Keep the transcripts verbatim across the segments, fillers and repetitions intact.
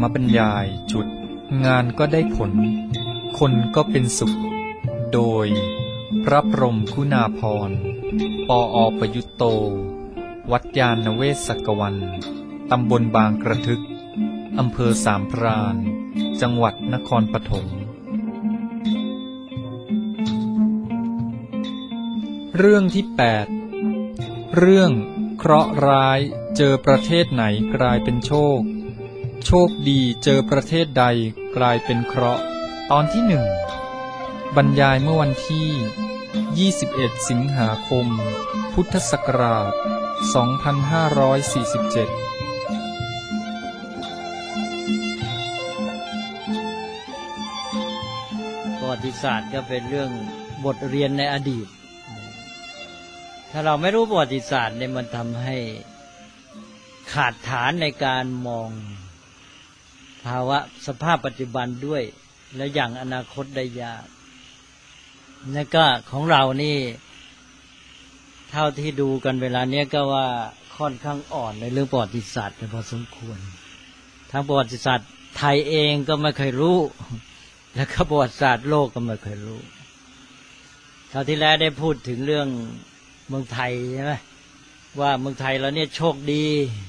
มบรรยายจุดงานก็ได้ผลคนก็เป็นสุขโดยพระพรหมคุณาภรณ์ปออประยุตโตวัดยาณเวศกวันตำบลบางกระทึกอำเภอสามพรานจังหวัดนครปฐมเรื่องที่แปดเรื่องเคราะห์ร้ายเจอประเทศไหนกลายเป็นโชคโชคดีเจอประเทศใดกลายเป็นเคราะห์ตอนที่หนึ่งบรรยายเมื่อวันที่ยี่สิบเอ็ดสิงหาคมพุทธศักราชสองพันห้าร้อยสี่สิบเจ็ดประวัติศาสตร์ก็เป็นเรื่องบทเรียนในอดีตถ้าเราไม่รู้ประวัติศาสตร์เนี่ยมันทำให้ขาดฐานในการมองภาวะสภาพปัจจุบันด้วยและอย่างอนาคตได้ยากแล้วก็ของเรานี่เท่าที่ดูกันเวลาเนี้ยก็ว่าค่อนข้างอ่อนในเรื่องประวัติศาสตร์พอสมควรทั้งประวัติศาสตร์ไทยเองก็ไม่เคยรู้แล้วก็ประวัติศาสตร์โลกก็ไม่เคยรู้คราวที่แล้วได้พูดถึงเรื่องเมืองไทยใช่ไหมว่าเมืองไทยเราเนี่ยโชคดี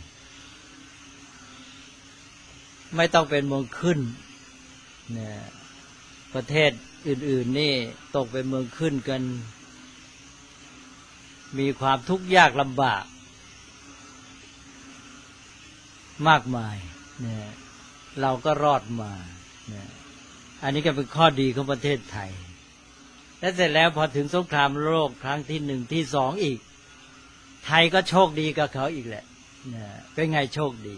ไม่ต้องเป็นเมืองขึ้นเนี่ยประเทศอื่นๆนี่ตกเป็นเมืองขึ้นกันมีความทุกข์ยากลำบากมากมายเนี่ยเราก็รอดมาเนี่ยอันนี้ก็เป็นข้อดีของประเทศไทยและเสร็จแล้วพอถึงสงครามโลกครั้งที่หนึ่งที่สองอีกไทยก็โชคดีกับเขาอีกแหละเนี่ยเป็นไงโชคดี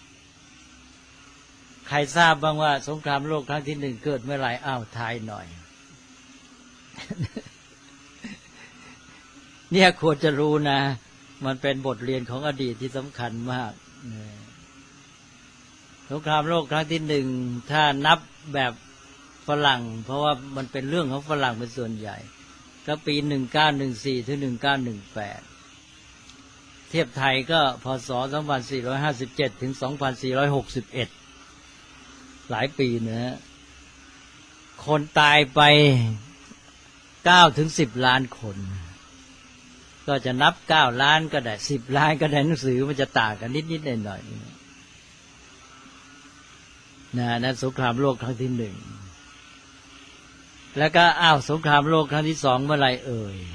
ใครทราบบ้างว่าสงครามโลกครั้งที่หนึ่งเกิดเมื่อไหร่อ้าวทายหน่อย เนี่ยควรจะรู้นะมันเป็นบทเรียนของอดีตที่สำคัญมากสงครามโลกครั้งที่หนึ่งถ้านับแบบฝรั่งเพราะว่ามันเป็นเรื่องของฝรั่งเป็นส่วนใหญ่ก็ปีหนึ่งเก้าหนึ่งสี่ถึงหนึ่งเก้าหนึ่งแปดเทียบไทยก็พศสองพันสี่ร้อยห้าสิบเจ็ดถึงสองพันสี่ร้อยหกสิบเอ็ดหลายปีนะคนตายไปเก้าถึงสิบล้านคนก็จะนับเก้าล้านก็ได้สิบล้านก็ได้หนังสือมันจะต่างกันนิดๆหน่อยๆนะนั่นสงครามโลกครั้งที่หนึ่งแล้วก็อ้าวสงครามโลกครั้งที่สองเมื่อไรเอ่ย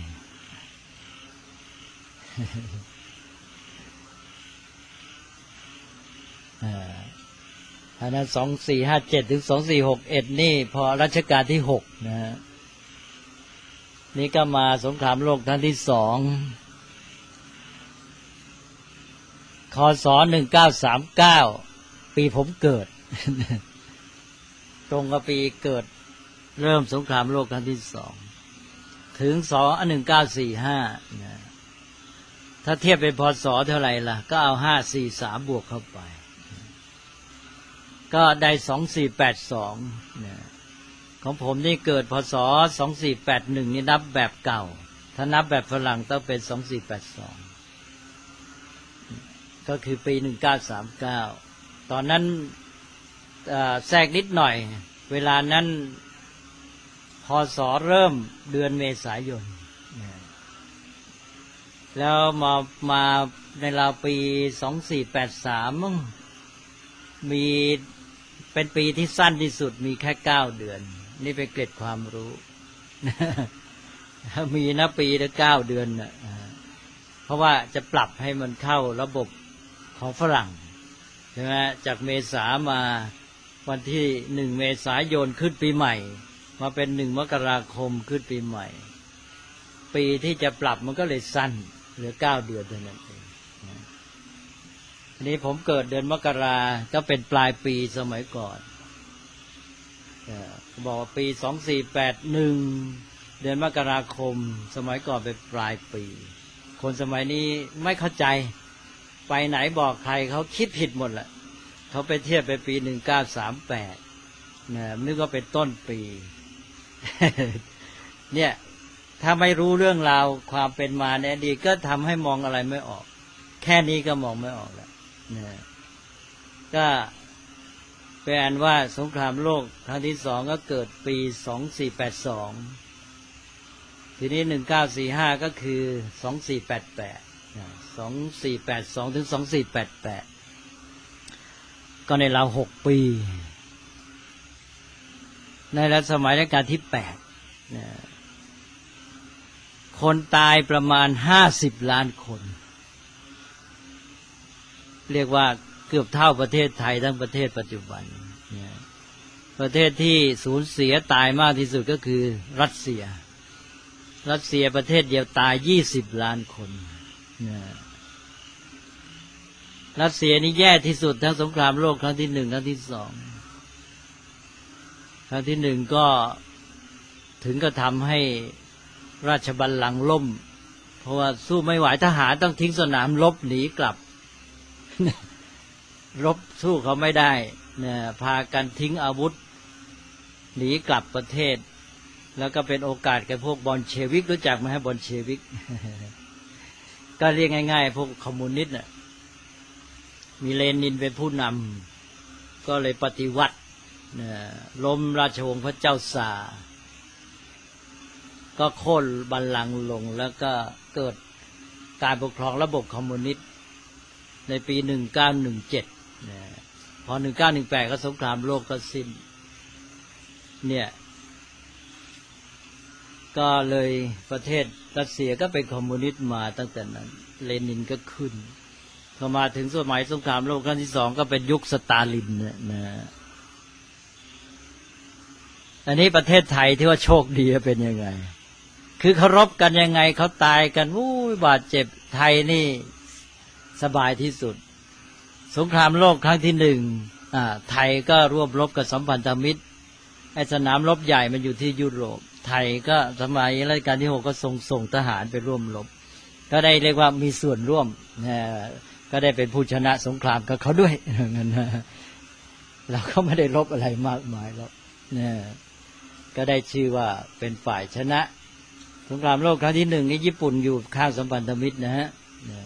อันนั้นสองสี่ห้าเจ็ดถึงสองสี่หกเอ็ดนี่พอรัชกาลที่หกนะฮะนี่ก็มาสงครามโลกครั้งที่สองคศหนึ่งเก้าสามเก้าปีผมเกิด ตรงกับปีเกิดเริ่มสงครามโลกครั้งที่สองถึงสองหนึ่งเก้าสี่ห้านะถ้าเทียบเป็นพศเท่าไหร่ล่ะก็เอาห้าสี่สามบวกเข้าไปก็ได้สองสี่แปดสองนะของผมนี่เกิดพศสองสี่แปดหนึ่งนี่นับแบบเก่าถ้านับแบบฝรั่งต้องเป็นสองสี่แปดสองก็คือปีหนึ่งเก้าสามเก้าตอนนั้นแทรกนิดหน่อยเวลานั้นพศเริ่มเดือนเมษายนแล้วมามาในราวปีสองสี่แปดสามมีเป็นปีที่สั้นที่สุดมีแค่เก้าเดือนนี่เป็นเกร็ดความรู้ มีนะปีละเก้าเดือนน่ะเพราะว่าจะปรับให้มันเข้าระบบของฝรั่งใช่ไหมจากเมษามาวันที่หนึ่งเมษายนขึ้นปีใหม่มาเป็นหนึ่งมกราคมขึ้นปีใหม่ปีที่จะปรับมันก็เลยสั้นเหลือเก้าเดือนเท่านั้นเองอันนี้ผมเกิดเดือนมกราก็เป็นปลายปีสมัยก่อนบอกว่าปีสองสี่แปดหนึ่งเดือนมกราคมสมัยก่อนเป็นปลายปีคนสมัยนี้ไม่เข้าใจไปไหนบอกใครเขาคิดผิดหมดแหละเขาไปเทียบไปปีหนึ่งเก้าสามแปดนะนึกว่าเป็นต้นปี เนี่ยถ้าไม่รู้เรื่องราวความเป็นมาในอดีตก็ทำให้มองอะไรไม่ออกแค่นี้ก็มองไม่ออกแล้วนะก็เป็นอันว่าสงครามโลกครั้งที่สองก็เกิดปีสองสี่แปดสองทีนี้หนึ่งเก้าสี่ห้าก็คือสองสี่แปดแปดสองสี่แปดสองถึงสองสี่แปดแปดก็ในราวหกปีในรัชสมัยรัชกาลที่แปดคนตายประมาณห้าสิบล้านคนเรียกว่าเกือบเท่าประเทศไทยทั้งประเทศปัจจุบันประเทศที่สูญเสียตายมากที่สุดก็คือรัสเซียรัสเซียประเทศเดียวตายยี่สิบล้านคนรัสเซียนี่แย่ที่สุดทั้งสงครามโลกครั้งที่หนึ่งครั้งที่สองครั้งที่หนึ่งก็ถึงก็ทำให้ราชบัลลังก์ล่มเพราะว่าสู้ไม่ไหวทหารต้องทิ้งสนามรบหนีกลับรบสู้เขาไม่ได้เนี่ยพากันทิ้งอาวุธหนีกลับประเทศแล้วก็เป็นโอกาสแก่พวกบอลเชวิกรู้จักไหมฮะบอลเชวิก ก็เรียกง่ายๆพวกคอมมิวนิสต์น่ะมีเลนินเป็นผู้นำก็เลยปฏิวัติล้มราชวงศ์พระเจ้าซาร์ก็โค่นบัลลังก์ลงแล้วก็เกิดการปกครองระบบคอมมิวนิสต์ในปีหนึ่งเก้าหนึ่งเจ็ดพอหนึ่งเก้าหนึ่งแปดก็สงครามโลกก็สิ้นเนี่ยก็เลยประเทศรัสเซียก็เป็นคอมมิวนิสต์มาตั้งแต่นั้นเลนินก็ขึ้นพอมาถึงสมัยสงครามโลกครั้งที่สองก็เป็นยุคสตาลินนะอันนี้ประเทศไทยที่ว่าโชคดีเป็นยังไงคือเคารพกันยังไงเขาตายกันวู้บาดเจ็บไทยนี่สบายที่สุดสงครามโลกครั้งที่หนึ่งอ่าไทยก็ร่วมรบกับสัมพันธมิตรไอ้สนามรบใหญ่มันอยู่ที่ยุโรปไทยก็สมัยรัชกาลที่หกก็ส่งส่งทหารไปร่วมรบก็ได้เรียกว่ามีส่วนร่วมนะก็ได้เป็นผู้ชนะสงครามกับเขาด้วยงั้นนะเราก็ไม่ได้รบอะไรมากมายหรอกนะก็ได้ชื่อว่าเป็นฝ่ายชนะสงครามโลกครั้งที่หนึ่งนี่ญี่ปุ่นอยู่ข้างสัมพันธมิตรนะฮะ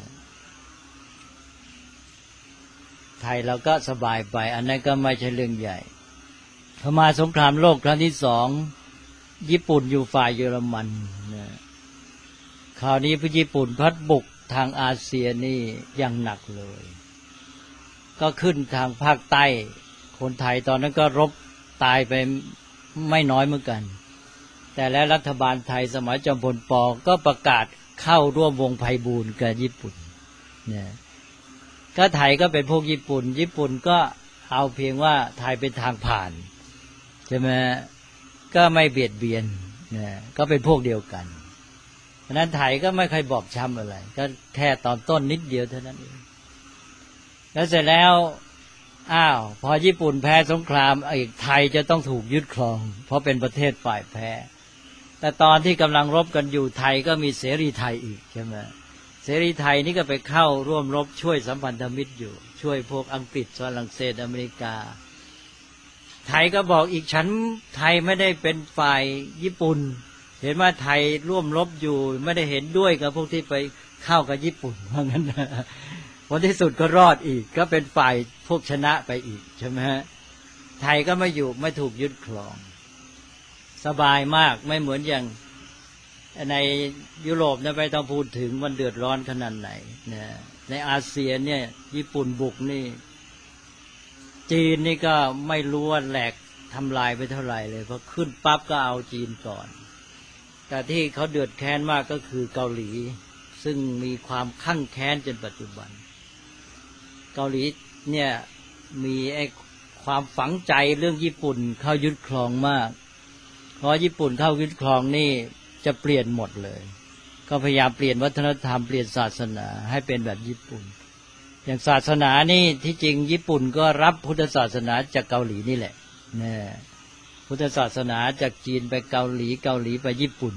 ไทยเราก็สบายไปอันนั้นก็ไม่ใช่เรื่องใหญ่พอมาสงครามโลกครั้งที่สองญี่ปุ่นอยู่ฝ่ายเยอรมันนะคราวนี้พวกญี่ปุ่นพัดบุกทางอาเซียนนี่ยังหนักเลยก็ขึ้นทางภาคใต้คนไทยตอนนั้นก็รบตายไปไม่น้อยเหมือนกันแต่แล้วรัฐบาลไทยสมัยจอมพลป.ก็ประกาศเข้าร่วมวงไพบูลย์กับญี่ปุ่นเนี่ยก็ไทยก็เป็นพวกญี่ปุ่นญี่ปุ่นก็เอาเพียงว่าไทยเป็นทางผ่านใช่ไหมก็ไม่เบียดเบียนเนี่ยก็เป็นพวกเดียวกันเพราะนั้นไทยก็ไม่เคยบอบช้ำอะไรก็แค่ตอนต้นนิดเดียวเท่านั้นเองแล้วเสร็จแล้วอ้าวพอญี่ปุ่นแพ้สงครามอีกไทยจะต้องถูกยึดครองเพราะเป็นประเทศฝ่ายแพ้แต่ตอนที่กำลังรบกันอยู่ไทยก็มีเสรีไทยอีกใช่ไหมเสรีไทยนี่ก็ไปเข้าร่วมรบช่วยสัมพันธมิตรอยู่ช่วยพวกอังกฤษฝรั่งเศสอเมริกาไทยก็บอกอีกฉันไทยไม่ได้เป็นฝ่ายญี่ปุ่นเห็นว่าไทยร่วมรบอยู่ไม่ได้เห็นด้วยกับพวกที่ไปเข้ากับญี่ปุ่นเพราะงั้นผลที่สุดก็รอดอีกก็เป็นฝ่ายพวกชนะไปอีกใช่ไหมฮะไทยก็ไม่อยู่ไม่ถูกยึดครองสบายมากไม่เหมือนอย่างในยุโรปนะไม่ต้องพูดถึงมันเดือดร้อนขนาดไหนนะในอาเซียนเนี่ยญี่ปุ่นบุกนี่จีนนี่ก็ไม่รู้ว่าแหลกทำลายไปเท่าไหร่เลยเพราะขึ้นปั๊บก็เอาจีนก่อนแต่ที่เขาเดือดแค้นมากก็คือเกาหลีซึ่งมีความคั่งแค้นจนปัจจุบันเกาหลีเนี่ยมีไอ้ความฝังใจเรื่องญี่ปุ่นเข้ายึดครองมากพอญี่ปุ่นเข้ายึดครองนี่จะเปลี่ยนหมดเลยก็พยายามเปลี่ยนวัฒนธรรมเปลี่ยนศาสนาให้เป็นแบบญี่ปุ่นอย่างศาสนานี่ที่จริงญี่ปุ่นก็รับพุทธศาสนาจากเกาหลีนี่แหละนะพุทธศาสนาจากจีนไปเกาหลีเกาหลีไปญี่ปุ่น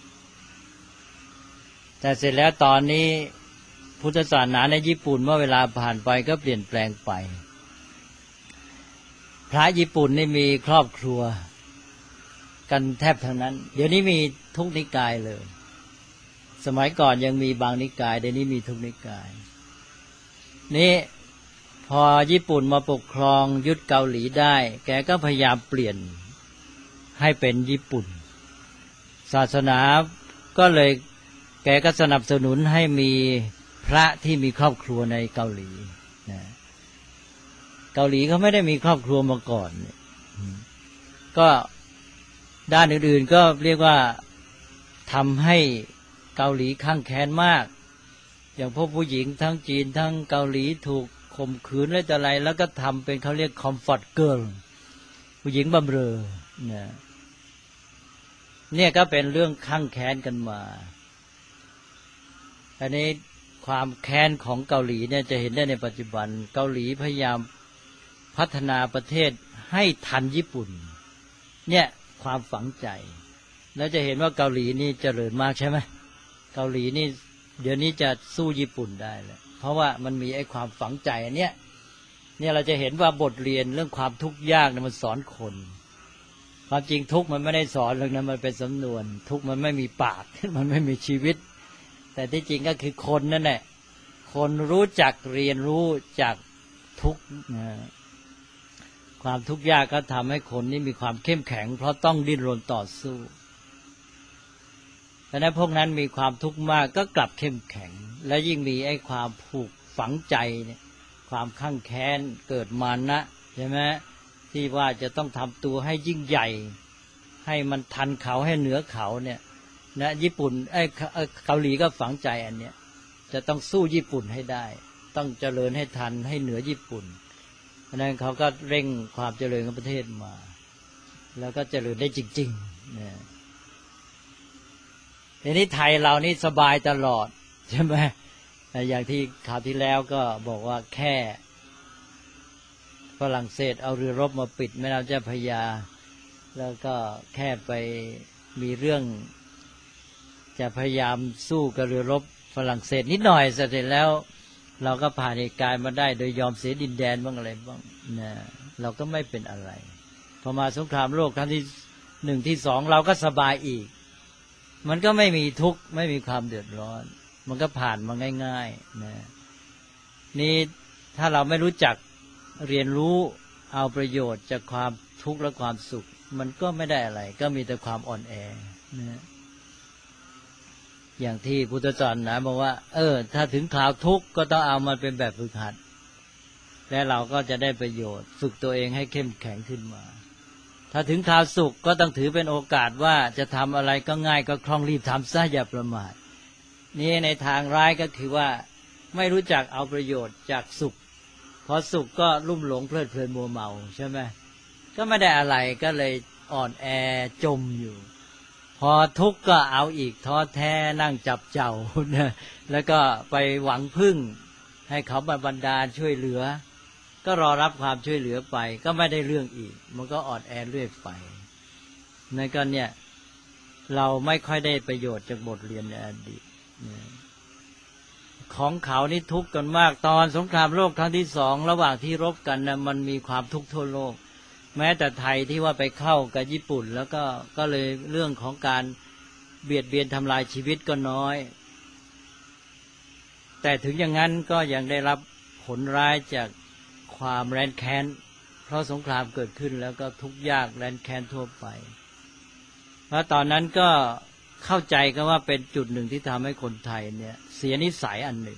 แต่เสร็จแล้วตอนนี้พุทธศาสนาในญี่ปุ่นเมื่อเวลาผ่านไปก็เปลี่ยนแปลงไปพระญี่ปุ่นนี่มีครอบครัวกันแทบทั้งนั้นเดี๋ยวนี้มีทุกนิกายเลยสมัยก่อนยังมีบางนิกายเดี๋ยวนี้มีทุกนิกายนี่พอญี่ปุ่นมาปกครองยึดเกาหลีได้แกก็พยายามเปลี่ยนให้เป็นญี่ปุ่นศาสนาก็เลยแกก็สนับสนุนให้มีพระที่มีครอบครัวในเกาหลีนะเกาหลีเขาไม่ได้มีครอบครัวมาก่อนก็ด้านอื่นๆก็เรียกว่าทำให้เกาหลีข้างแค้นมากอย่างพวกผู้หญิงทั้งจีนทั้งเกาหลีถูกข่มขืนและอะไรแล้วก็ทำเป็นเขาเรียกคอมฟอร์ตเกิร์ลผู้หญิงบำเรอเนี่ยเนี่ยก็เป็นเรื่องข้างแค้นกันมาอันนี้ความแค้นของเกาหลีเนี่ยจะเห็นได้ในปัจจุบันเกาหลีพยายามพัฒนาประเทศให้ทันญี่ปุ่นเนี่ยความฝังใจแล้วจะเห็นว่าเกาหลีนี่เจริญมากใช่ไหมเกาหลีนี่เดี๋ยวนี้จะสู้ญี่ปุ่นได้แล้วเพราะว่ามันมีไอ้ความฝังใจอันเนี้ยเนี่ยเราจะเห็นว่าบทเรียนเรื่องความทุกข์ยากเนี่ยมันสอนคนความจริงทุกข์มันไม่ได้สอนหรอกนะมันเป็นสำนวนทุกข์มันไม่มีปากมันไม่มีชีวิตแต่ที่จริงก็คือคนนั่นแหละคนรู้จักเรียนรู้จากทุกข์ความทุกข์ยากก็ทำให้คนนี้มีความเข้มแข็งเพราะต้องดิ้นรนต่อสู้เพราะนั้นพวกนั้นมีความทุกข์มากก็กลับเข้มแข็งและยิ่งมีไอ้ความผูกฝังใจเนี่ยความข้างแค้นเกิดมานะใช่ไหมที่ว่าจะต้องทำตัวให้ยิ่งใหญ่ให้มันทันเขาให้เหนือเขาเนี่ยนะญี่ปุ่นไอ้เกาหลีก็ฝังใจอันเนี้ยจะต้องสู้ญี่ปุ่นให้ได้ต้องเจริญให้ทันให้เหนือญี่ปุ่นเพราะนั้นเขาก็เร่งความเจริญของประเทศมาแล้วก็เจริญได้จริงๆเนี่ยทีนี้ไทยเรานี่สบายตลอดใช่ไหมอย่างที่ข่าวที่แล้วก็บอกว่าแค่ฝรั่งเศสเอาเรือรบมาปิดแม่น้ำเจ้าพระยาแล้วก็แค่ไปมีเรื่องจะพยายามสู้กับเรือรบฝรั่งเศสนิดหน่อยเสร็จแล้วเราก็ผ่านเหตุการณ์มาได้โดยยอมเสียดินแดนบ้างอะไรบ้างนะเราก็ไม่เป็นอะไรพอมาสงครามโลกครั้งที่หนึ่งที่สองเราก็สบายอีกมันก็ไม่มีทุกข์ไม่มีความเดือดร้อนมันก็ผ่านมาง่ายๆนะนี่ถ้าเราไม่รู้จักเรียนรู้เอาประโยชน์จากความทุกข์และความสุขมันก็ไม่ได้อะไรก็มีแต่ความอ่อนแอนะอย่างที่พุทธศาสนาบอกว่าเออถ้าถึงคราวทุกข์ก็ต้องเอามันเป็นแบบฝึกหัดและเราก็จะได้ประโยชน์ฝึกตัวเองให้เข้มแข็งขึ้นมาถ้าถึงคราวสุขก็ต้องถือเป็นโอกาสว่าจะทำอะไรก็ง่ายก็คล่องรีบทำซะอย่าประมาทนี่ในทางร้ายก็คือว่าไม่รู้จักเอาประโยชน์จากสุขพอสุขก็ลุ่มหลงเพลิดเพลินมัวเมาใช่ไหมก็ไม่ได้อะไรก็เลยอ่อนแอจมอยู่พอทุกข์ก็เอาอีกท้อแท้นั่งจับเจ้านะแล้วก็ไปหวังพึ่งให้เขามาบันดาลช่วยเหลือก็รอรับความช่วยเหลือไปก็ไม่ได้เรื่องอีกมันก็อ่อนแอเรื่อยไปนั่นก็เนี่ยเราไม่ค่อยได้ประโยชน์จากบทเรียนในอดีตของเขานี่ทุกข์กันมากตอนสงครามโลกครั้งที่สองระหว่างที่รบกันนะมันมีความทุกข์ทั่วโลกแม้แต่ไทยที่ว่าไปเข้ากับญี่ปุ่นแล้วก็ก็เลยเรื่องของการเบียดเบียนทำลายชีวิตก็น้อยแต่ถึงอย่างนั้นก็ยังได้รับผลร้ายจากความแร้นแค้นเพราะสงครามเกิดขึ้นแล้วก็ทุกข์ยากแร้นแค้นทั่วไปเพราะตอนนั้นก็เข้าใจกันว่าเป็นจุดหนึ่งที่ทำให้คนไทยเนี่ยเสียนิสัยอันหนึ่ง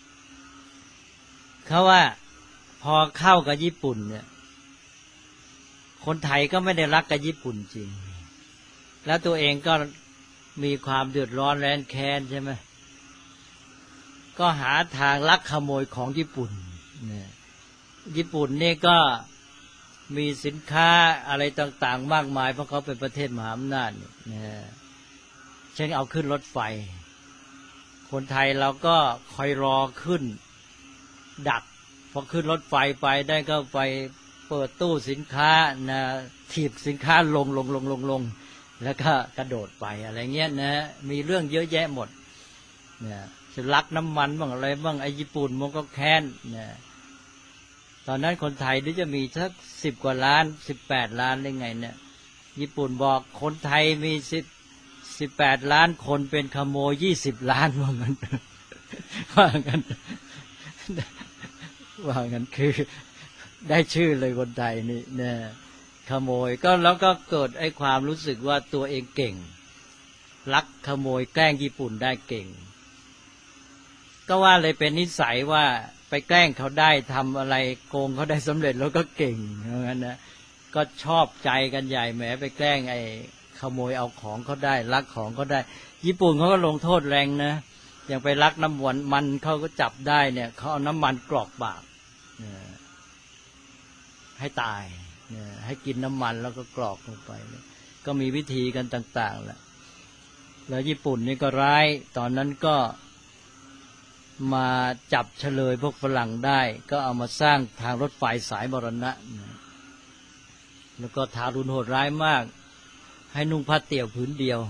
เขาว่าพอเข้ากับญี่ปุ่นเนี่ยคนไทยก็ไม่ได้รักกับญี่ปุ่นจริงแล้วตัวเองก็มีความเดือดร้อนแร้นแค้นใช่ไหมก็หาทางลักขโมยของญี่ปุ่นเนี่ยญี่ปุ่นนี่ก็มีสินค้าอะไรต่างๆมากมายเพราะเขาเป็นประเทศมหาอำนาจเนี่ยเช่นเอาขึ้นรถไฟคนไทยเราก็คอยรอขึ้นดักพอขึ้นรถไฟไปได้ก็ไปเปิดตู้สินค้านะถีบสินค้าลงลงลงลงลงแล้วก็กระโดดไปอะไรเงี้ยนะมีเรื่องเยอะแยะหมดเนี่ยจะลักน้ำมันบ้างอะไรบ้างไอ้ญี่ปุ่นมันก็แค้นเนี่ยตอนนั้นคนไทยนี่จะมีสักสิบกว่าล้านสิบแปดล้านได้ไงเนี่ยญี่ปุ่นบอกคนไทยมีสิบสิบแปดล้านคนเป็นขโมยยี่สิบล้านว่างั้นว่างั้นว่างั้นคือได้ชื่อเลยคนไทยนี่เนี่ยขโมยก็แล้วก็เกิดไอ้ความรู้สึกว่าตัวเองเก่งลักขโมยแกล้งญี่ปุ่นได้เก่งก็ว่าเลยเป็นนิสัยว่าไปแกล้งเขาได้ทำอะไรโกงเขาได้สำเร็จแล้วก็เก่งเพราะงั้นนะก็ชอบใจกันใหญ่แหมไปแกล้งไอ้ขโมยเอาของเขาได้ลักของเขาได้ญี่ปุ่นเขาก็ลงโทษแรงนะอย่างไปลักน้ำมันมันเขาก็จับได้เนี่ยเขาเอาน้ำมันกรอกปากให้ตายให้กินน้ำมันแล้วก็กรอกลงไปก็มีวิธีกันต่างๆแหละแล้วญี่ปุ่นนี่ก็ร้ายตอนนั้นก็มาจับเฉลยพวกฝรั่งได้ก็เอามาสร้างทางรถไฟสายมรณะแล้วก็ทารุณโหดร้ายมากให้นุ่งผ้าเตี่ยวผืนเดียว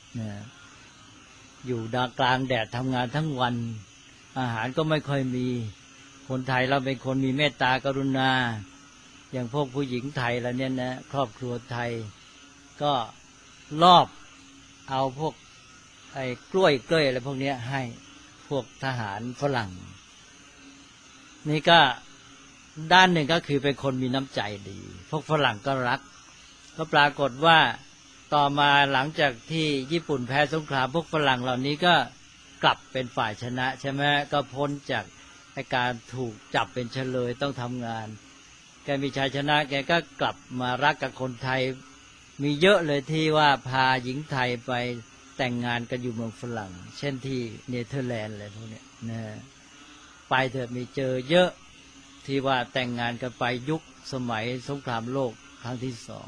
อยู่ดากลางแดดทำงานทั้งวันอาหารก็ไม่ค่อยมีคนไทยเราเป็นคนมีเมตตากรุณาอย่างพวกผู้หญิงไทยแล้วเนี่ยนะครอบครัวไทยก็ลอบเอาพวกไอ้กล้วยเกล้ยอะไรพวกนี้ให้พวกทหารฝรั่งนี่ก็ด้านหนึ่งก็คือเป็นคนมีน้ำใจดีพวกฝรั่งก็รักก็ปรากฏว่าต่อมาหลังจากที่ญี่ปุ่นแพ้สงครามพวกฝรั่งเหล่านี้ก็กลับเป็นฝ่ายชนะใช่ไหมก็พ้นจากการถูกจับเป็นเฉลยต้องทำงานแกมีชัยชนะแกก็กลับมารักกับคนไทยมีเยอะเลยที่ว่าพาหญิงไทยไปแต่งงานกันอยู่เมืองฝรั่งเช่นที่เนเธอร์แลนด์อะไรพวกนี้นะไปเถอะมีเจอเยอะที่ว่าแต่งงานกันไปยุคสมัยสงครามโลกครั้งที่สอง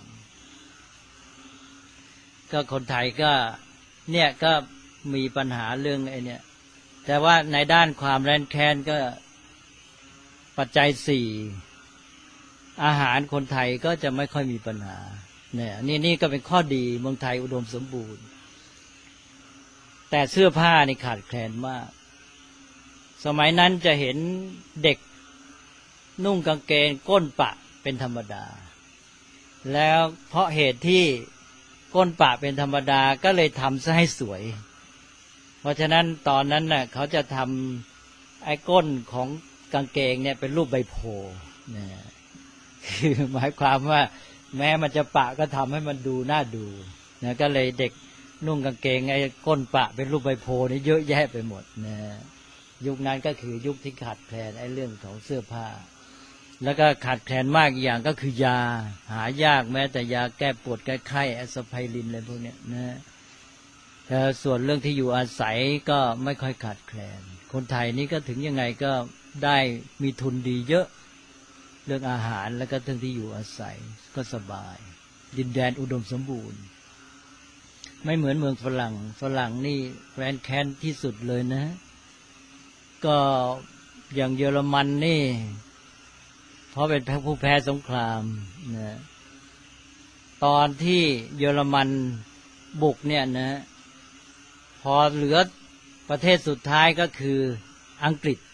ก็คนไทยก็เนี่ยก็มีปัญหาเรื่องไอ้เนี่ยแต่ว่าในด้านความแร้นแค้นก็ปัจจัยสี่อาหารคนไทยก็จะไม่ค่อยมีปัญหาเนี่ยนี่นี่ก็เป็นข้อดีเมืองไทยอุดมสมบูรณ์แต่เสื้อผ้านี่ขาดแคลนมากสมัยนั้นจะเห็นเด็กนุ่งกางเกงก้นปะเป็นธรรมดาแล้วเพราะเหตุที่ก้นปะเป็นธรรมดาก็เลยทำซะให้สวยเพราะฉะนั้นตอนนั้นน่ะเขาจะทำไอ้ก้นของกางเกงเนี่ยเป็นรูปใบโพธิ์เนี่ยคือหมายความว่าแม้มันจะปะก็ทำให้มันดูน่าดูนะก็เลยเด็กนุ่งกางเกงไอ้ก้นปะเป็นรูปใบโพธิ์นี่เยอะแยะไปหมดนะยุคนั้นก็คือยุคที่ขาดแคลนไอ้เรื่องของเสื้อผ้าแล้วก็ขาดแคลนมากอีกอย่างก็คือยาหายากแม้แต่ยาแก้ปวดแก้ไข้แอสไพรินอะไรพวกนี้นะแต่ส่วนเรื่องที่อยู่อาศัยก็ไม่ค่อยขาดแคลนคนไทยนี่ก็ถึงยังไงก็ได้มีทุนดีเยอะเรื่องอาหารแล้วก็เรื่องที่อยู่อาศัยก็สบายดินแดนอุดมสมบูรณ์ไม่เหมือนเมืองฝรั่งฝรั่งนี่แร้นแค้นที่สุดเลยนะก็อย่างเยอรมันนี่เพราะเป็นผู้แพ้สงครามนะตอนที่เยอรมันบุกเนี่ยนะพอเหลือประเทศสุดท้ายก็คืออังกฤษ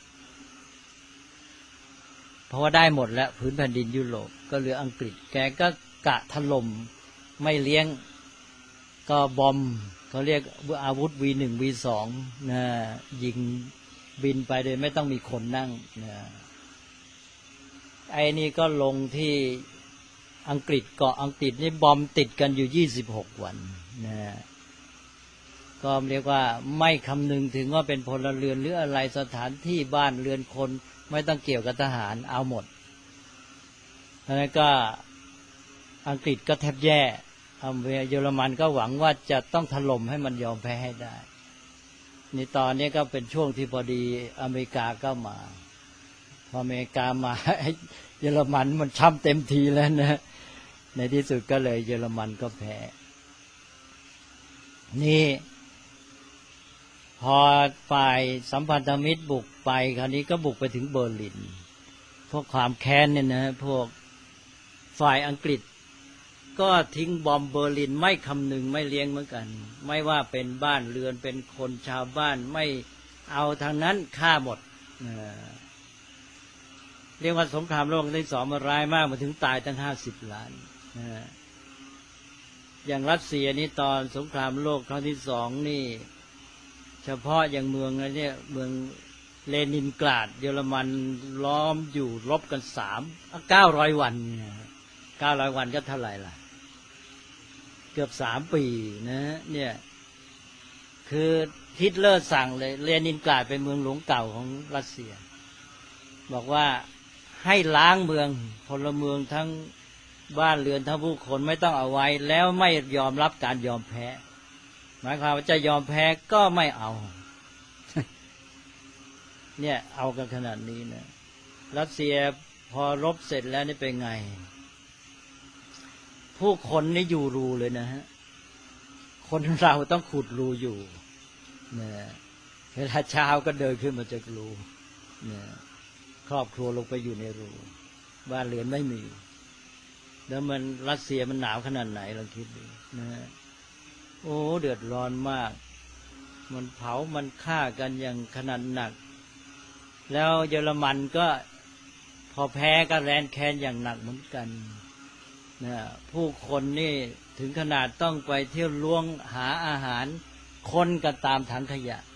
เพราะว่าได้หมดแล้วพื้นแผ่นดินยุโรปก็เหลืออังกฤษแกก็กะถล่มไม่เลี้ยงก็บอมเขาเรียกอาวุธ วี หนึ่ง วี สอง นะยิงบินไปโดยไม่ต้องมีคนนั่งนะไอ้นี่ก็ลงที่อังกฤษเกาะอังกฤษนี่บอมติดกันอยู่ยี่สิบหกวันนะก็เรียกว่าไม่คำนึงถึงว่าเป็นพลเรือนหรืออะไรสถานที่บ้านเรือนคนไม่ต้องเกี่ยวกับทหารเอาหมดแล้วก็อังกฤษก็แทบแย่เยอรมันก็หวังว่าจะต้องถล่มให้มันยอมแพ้ให้ได้นี่ตอนนี้ก็เป็นช่วงที่พอดีอเมริกาก็มาพออเมริกามาเยอรมันมันช้ำเต็มทีแล้วนะในที่สุดก็เลยเยอรมันก็แพ้นี่พอฝ่ายสัมพันธมิตรบุกไปคราวนี้ก็บุกไปถึงเบอร์ลินพวกความแค้นเนี่ยนะพวกฝ่ายอังกฤษก็ทิ้งบอมเบอร์ลินไม่คำนึงไม่เลี้ยงเหมือนกันไม่ว่าเป็นบ้านเรือนเป็นคนชาวบ้านไม่เอาทางนั้นฆ่าหมดเรียกว่าสงครามโลกครั้งที่สองมันร้ายมากมาถึงตายตั้งห้าสิบล้านอย่างรัสเซียนี่ตอนสงครามโลกครั้งที่สองนี่เฉพาะอย่างเมืองอะไรเนี่ยเมืองเลนินกราดเยอรมันล้อมอยู่รบกันสามเก้าร้อยวันเก้าร้อยวันก็เท่าไหร่ล่ะเกือบสามปีนะเนี่ยคือฮิตเลอร์สั่งเลยเลนินกราดเป็นเมืองหลวงเก่าของรัสเซียบอกว่าให้ล้างเมืองพลเมืองทั้งบ้านเรือนทั้งผู้คนไม่ต้องเอาไว้แล้วไม่ยอมรับการยอมแพ้หมายความว่าจะยอมแพ้ก็ไม่เอาเนี่ยเอากันขนาดนี้นะรัสเซียพอรบเสร็จแล้วนี่เป็นไงผู้คนนี่อยู่รูเลยนะฮะคนเราต้องขุดรูอยู่เนี่ยเวลาเช้าก็เดินขึ้นมาจากรูเนี่ยครอบครัวลงไปอยู่ในรูบ้านเรือนไม่มีแล้วมันรัสเซียมันหนาวขนาดไหนลองคิดดูนะฮะโอ้เดือดร้อนมากมันเผามันฆ่ากันอย่างขนาดหนักแล้วเยอรมันก็พอแพ้ก็แรนแค้นอย่างหนักเหมือนกันนะผู้คนนี่ถึงขนาดต้องไปเที่ยวล้วงหาอาหารคนกันตามถังขยะ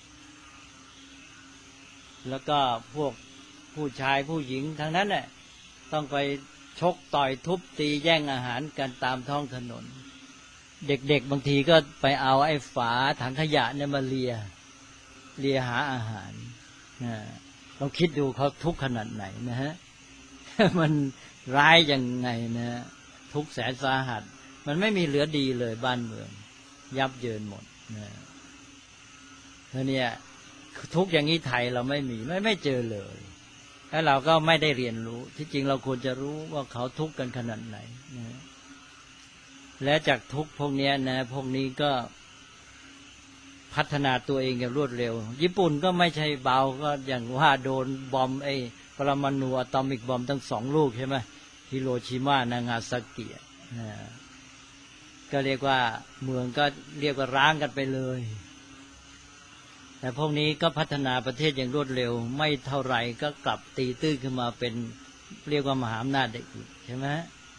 แล้วก็พวกผู้ชายผู้หญิงทั้งนั้นแหละต้องไปชกต่อยทุบตีแย่งอาหารกันตามท้องถนนเด็กๆบางทีก็ไปเอาไอ้ฝาถังขยะเนี่ยมาเลียเลียหาอาหารนะลองคิดดูเขาทุกข์ขนาดไหนนะฮะมันร้ายยังไงนะทุกข์แสนสาหัสมันไม่มีเหลือดีเลยบ้านเมืองยับเยินหมดนะแล้วเนี่ยทุกข์อย่างนี้ไทยเราไม่มีไม่ไม่เจอเลยแล้วเราก็ไม่ได้เรียนรู้ที่จริงเราควรจะรู้ว่าเขาทุกข์กันขนาดไหนนะและจากทุกข์พวกนี้นะพวกนี้ก็พัฒนาตัวเองอย่างรวดเร็วญี่ปุ่นก็ไม่ใช่เบาก็อย่างว่าโดนบอมไอ้ปรมาณูอะตอมิกบอมทั้งสองลูกใช่ไหมฮิโรชิมานางาซากินะก็เรียกว่าเมืองก็เรียกว่าร้างกันไปเลยแต่พวกนี้ก็พัฒนาประเทศอย่างรวดเร็วไม่เท่าไหร่ก็กลับตีตื้นขึ้นมาเป็นเรียกว่ามหาอำนาจได้อีกใช่ไหม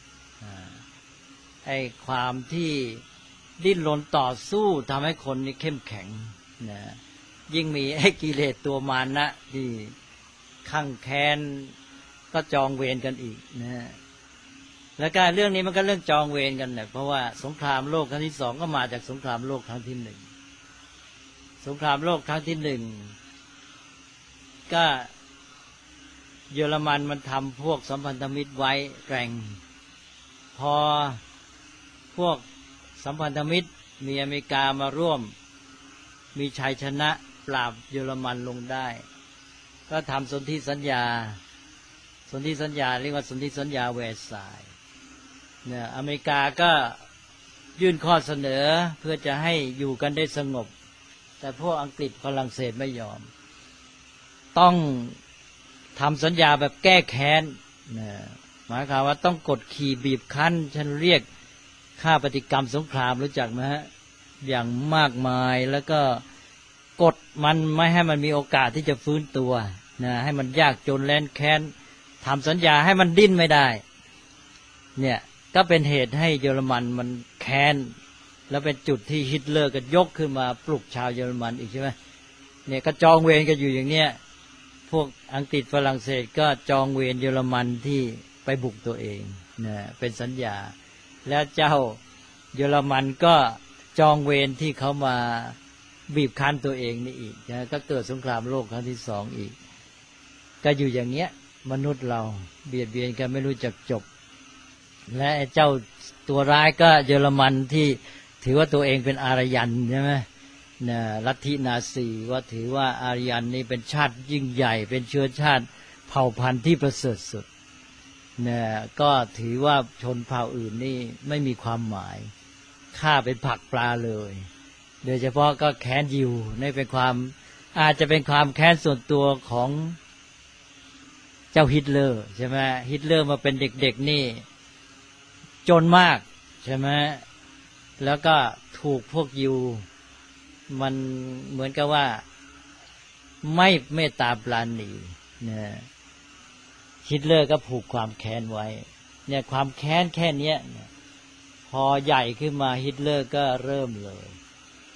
ไอ้ความที่ดิ้นรนต่อสู้ทำให้คนนี่เข้มแข็งนะยิ่งมีไอ้กิเลสตัวมานะที่ข้างแค้นก็จองเวรกันอีกนะแล้วการเรื่องนี้มันก็เรื่องจองเวรกันเนี่ยเพราะว่าสงครามโลกครั้งที่สองก็มาจากสงครามโลกครั้งที่หนึ่งสงครามโลกครั้งที่หนึ่งก็เยอรมันมันทำพวกสัมพันธมิตรไว้แกร่งพอพวกสัมพันธมิตรมีอเมริกามาร่วมมีชัยชนะปราบเยอรมันลงได้ก็ทำสนธิสัญญาสนธิสัญญาเรียกว่าสนธิสัญญาแวร์ซายน์เนี่ยอเมริกาก็ยื่นข้อเสนอเพื่อจะให้อยู่กันได้สงบแต่พวกอังกฤษฝรั่งเศสไม่ยอมต้องทำสัญญาแบบแก้แค้นนะหมายความว่าต้องกดขี่บีบคั้นฉันเรียกค่าปฏิกรรมสงครามรู้จักไหมฮะอย่างมากมายแล้วก็กดมันไม่ให้มันมีโอกาสที่จะฟื้นตัวนะให้มันยากจนแร้นแค้นทำสัญญาให้มันดิ้นไม่ได้เนี่ยก็เป็นเหตุให้เยอรมันมันแค้นแล้วเป็นจุดที่ฮิตเลอร์ก็ยกขึ้นมาปลุกชาวเยอรมันอีกใช่ไหมเนี่ยก็จองเวรกันอยู่อย่างเนี้ยพวกอังกฤษฝรั่งเศสก็จองเวรเยอรมันที่ไปบุกตัวเองนะเป็นสัญญาแล้วเจ้าเยอรมันก็จองเวรที่เขามาบีบคั้นตัวเองนี่อีกนะก็เกิดสงครามโลกครั้งที่สองอีกก็อยู่อย่างเงี้ยมนุษย์เราเบียดเบียนกันไม่รู้จักจบและเจ้าตัวร้ายก็เยอรมันที่ถือว่าตัวเองเป็นอารยันใช่ไหมนะลัทธินาซีว่าถือว่าอารยันนี่เป็นชาติยิ่งใหญ่เป็นเชื้อชาติเผ่าพันธุ์ที่ประเสริฐสุดนะก็ถือว่าชนเผ่าอื่นนี่ไม่มีความหมายฆ่าเป็นผักปลาเลยโดยเฉพาะก็แค้นยิวนี่เป็นความอาจจะเป็นความแค้นส่วนตัวของเจ้าฮิตเลอร์ใช่ไหมฮิตเลอร์มาเป็นเด็กๆนี่จนมากใช่ไหมแล้วก็ถูกพวกยิวมันเหมือนกับว่าไม่เมตตาปราณีเนี่ยฮิตเลอร์ก็ผูกความแค้นไว้เนี่ยความแค้นแค่นี้พอใหญ่ขึ้นมาฮิตเลอร์ก็เริ่มเลย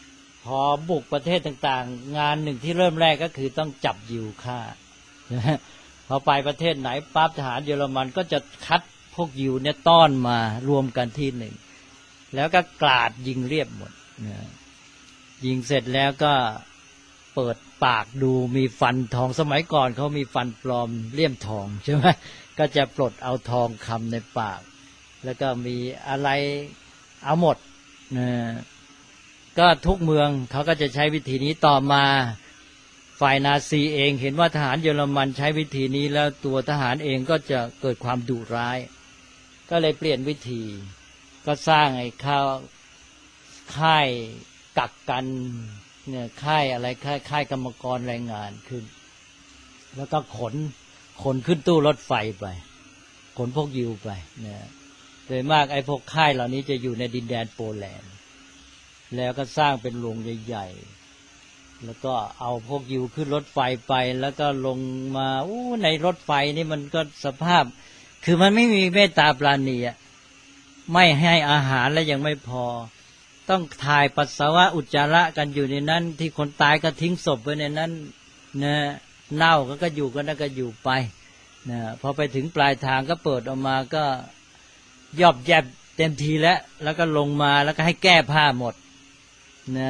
พอบุกประเทศต่างๆงานหนึ่งที่เริ่มแรกก็คือต้องจับยิวฆ่าพอไปประเทศไหนปั๊บทหารเยอรมันก็จะคัดพวกยิวเนี่ยต้อนมารวมกันที่หนึ่งแล้วก็กราดยิงเรียบหมดยิงเสร็จแล้วก็เปิดปากดูมีฟันทองสมัยก่อนเขามีฟันปลอมเลี่ยมทองใช่ไหมก็จะปลดเอาทองคำในปากแล้วก็มีอะไรเอาหมดนะก็ทุกเมืองเขาก็จะใช้วิธีนี้ต่อมาฝ่ายนาซีเองเห็นว่าทหารเยอรมันใช้วิธีนี้แล้วตัวทหารเองก็จะเกิดความดุร้ายก็เลยเปลี่ยนวิธีก็สร้างไอ้ข้าวค่ายกักกันเนี่ยค่ายอะไรค่ายค่ายกรรมกรแรงงานขึ้นแล้วก็ขนขนขึ้นตู้รถไฟไปขนพวกยิวไปเนี่ยโดยมากไอ้พวกค่ายเหล่านี้จะอยู่ในดินแดนโปแลนด์แล้วก็สร้างเป็นโรงใหญ่ๆแล้วก็เอาพวกยิวขึ้นรถไฟไปแล้วก็ลงมาอู้ในรถไฟนี่มันก็สภาพคือมันไม่มีเมตตาปราณีอ่ะไม่ให้อาหารและยังไม่พอต้องถ่ายปัสสาวะอุจจาระกันอยู่ในนั้นที่คนตายก็ทิ้งศพไว้ในนั้นนะเน่าก็ก็อยู่กันแล้วก็อยู่ไปนะพอไปถึงปลายทางก็เปิดออกมาก็ยอบแยบเต็มทีแล้วแล้วก็ลงมาแล้วก็ให้แก้ผ้าหมดนะ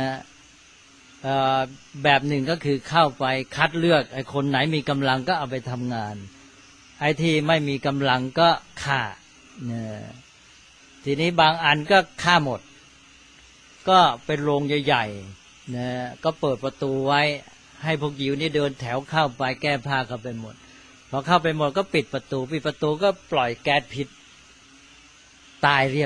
แบบหนึ่งก็คือเข้าไปคัดเลือกไอ้คนไหนมีกำลังก็เอาไปทำงานไอ้ที่ไม่มีกำลังก็ฆ่านะทีนี้บางอันก็ฆ่าหมดก็เป็นโรงใหญ่ๆนะก็เปิดประตูไว้ให้พวกยิวนี่เดินแถวเข้าไปแก้ผ้าเข้าไปหมดพอเข้าไปหมดก็ปิดประตูปิดประตูก็ปล่อยแก๊สพิษตายเรียบ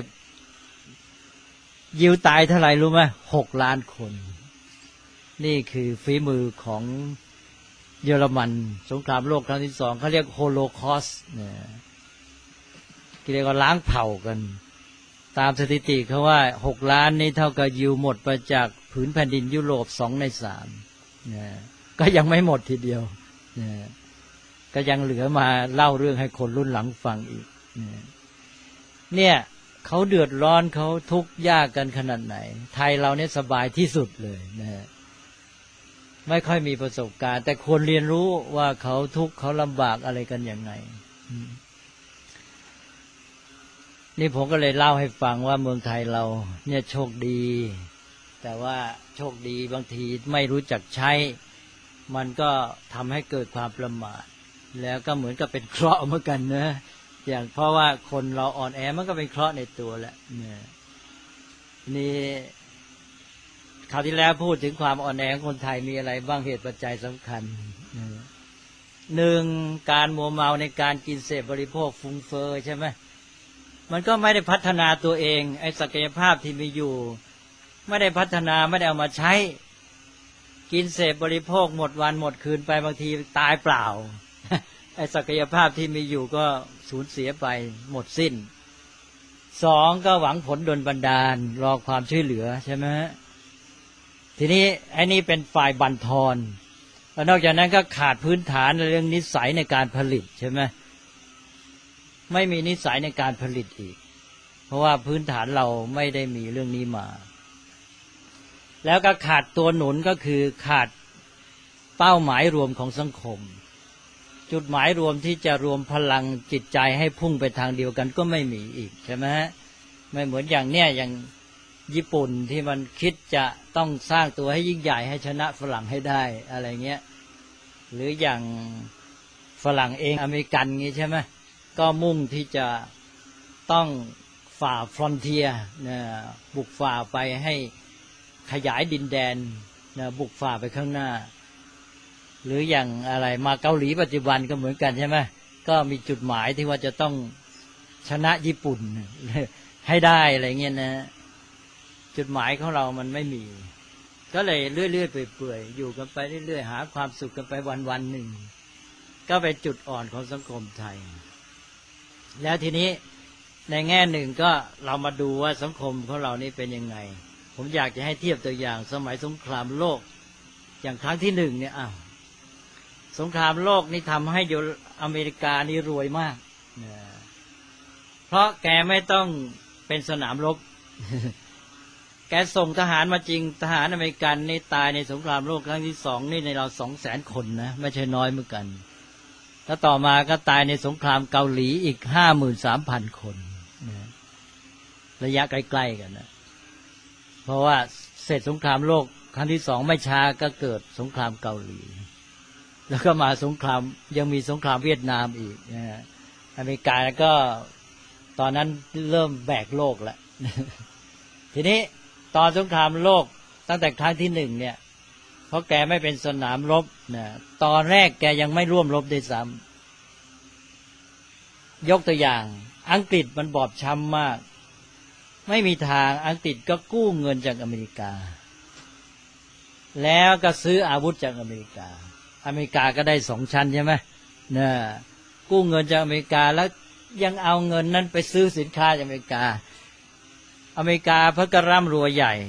ยิวตายเท่าไหร่รู้ไหมหกล้านคนนี่คือฝีมือของเยอรมันสงครามโลกครั้งที่สองเขาเรียกโฮโลคอสต์เนี่ยเรียกว่าล้างเผ่ากันตามสถิติเขาว่าหกล้านนี้เท่ากับยิวหมดไปจากผืนแผ่นดินยุโรปสองในสามเนี่ยก็ยังไม่หมดทีเดียวเนี่ยก็ยังเหลือมาเล่าเรื่องให้คนรุ่นหลังฟังอีกเนี่ยเขาเดือดร้อนเขาทุกข์ยากกันขนาดไหนไทยเราเนี่ยสบายที่สุดเลยนะไม่ค่อยมีประสบการณ์แต่ควรเรียนรู้ว่าเขาทุกข์เขาลำบากอะไรกันยังไงนี่ผมก็เลยเล่าให้ฟังว่าเมืองไทยเราเนี่ยโชคดีแต่ว่าโชคดีบางทีไม่รู้จักใช้มันก็ทำให้เกิดความประมาทแล้วก็เหมือนกับเป็นเคราะห์เหมือนกันนะอย่างเพราะว่าคนเราอ่อนแอมันก็เป็นเคราะห์ในตัวแหละเนี่ยนี่คราวที่แล้วพูดถึงความอ่อนแอของคนไทยมีอะไรบ้างเหตุปัจจัยสำคัญหนึ่งการมัวเมาในการกินเสพบริโภคฟุ้งเฟ้อใช่ไหมมันก็ไม่ได้พัฒนาตัวเองไอ้ศักยภาพที่มีอยู่ไม่ได้พัฒนาไม่ได้เอามาใช้กินเสพบริโภคหมดวันหมดคืนไปบางทีตายเปล่าไอ้ศักยภาพที่มีอยู่ก็สูญเสียไปหมดสิ้นสองก็หวังผลดลบันดาลรอความช่วยเหลือใช่ไหมทีนี้ไอ้นี่เป็นฝ่ายบั่นทอนแล้วนอกจากนั้นก็ขาดพื้นฐานเรื่องนิสัยในการผลิตใช่ไหมไม่มีนิสัยในการผลิตอีกเพราะว่าพื้นฐานเราไม่ได้มีเรื่องนี้มาแล้วก็ขาดตัวหนุนก็คือขาดเป้าหมายรวมของสังคมจุดหมายรวมที่จะรวมพลังจิตใจให้พุ่งไปทางเดียวกันก็ไม่มีอีกใช่ไหมไม่เหมือนอย่างเนี้ยอย่างญี่ปุ่นที่มันคิดจะต้องสร้างตัวให้ยิ่งใหญ่ให้ชนะฝรั่งให้ได้อะไรเงี้ยหรืออย่างฝรั่งเองอเมริกันงี้ใช่ไหมก็มุ่งที่จะต้องฝ่าฟรอนเทียร์นะบุกฝ่าไปให้ขยายดินแดนนะบุกฝ่าไปข้างหน้าหรืออย่างอะไรมาเกาหลีปัจจุบันก็เหมือนกันใช่ไหมก็มีจุดหมายที่ว่าจะต้องชนะญี่ปุ่นให้ได้อะไรเงี้ยนะจุดหมายของเรามันไม่มีก็เลยเรื่อยๆเปื่อยๆอยู่กันไปเรื่อยๆหาความสุขกันไปวันๆหนึ่งก็เป็นจุดอ่อนของสังคมไทยแล้วทีนี้ในแง่หนึ่งก็เรามาดูว่าสังคมของเรานี่เป็นยังไงผมอยากจะให้เทียบตัวอย่างสมัยสงครามโลกอย่างครั้งที่หนึ่งเนี่ยอ้าวสงครามโลกนี่ทำให้อเมริกานี่รวยมากเพราะแกไม่ต้องเป็นสนามรบแกส่งทหารมาจริงทหารอเมริกันนี่ตายในสงครามโลกครั้งที่สองนี่ในเราสองแสนคนนะไม่ใช่น้อยเหมือนกันแล้วต่อมาก็ตายในสงครามเกาหลีอีกห้าหมื่นสามพันคนนะระยะใกล้ๆกันนะเพราะว่าเสร็จสงครามโลกครั้งที่สองไม่ช้าก็เกิดสงครามเกาหลีแล้วก็มาสงครามยังมีสงครามเวียดนามอีกนะอเมริกาก็ตอนนั้นเริ่มแบกโลกแล้วทีนี้ตอนสงครามโลกตั้งแต่ครั้งที่หนึ่งเนี่ยเพราะแกไม่เป็นสนามรบนะตอนแรกแกยังไม่ร่วมรบด้วยซ้ำยกตัวอย่างอังกฤษมันบอบช้ำมากไม่มีทางอังกฤษก็กู้เงินจากอเมริกาแล้วก็ซื้ออาวุธจากอเมริกาอเมริกาก็ได้สองชั้นใช่ไหมเนี่ยกู้เงินจากอเมริกาแล้วยังเอาเงินนั้นไปซื้อสินค้าจากอเมริกาอเมริกาเพิ่งกระร่ำรวยใหญ่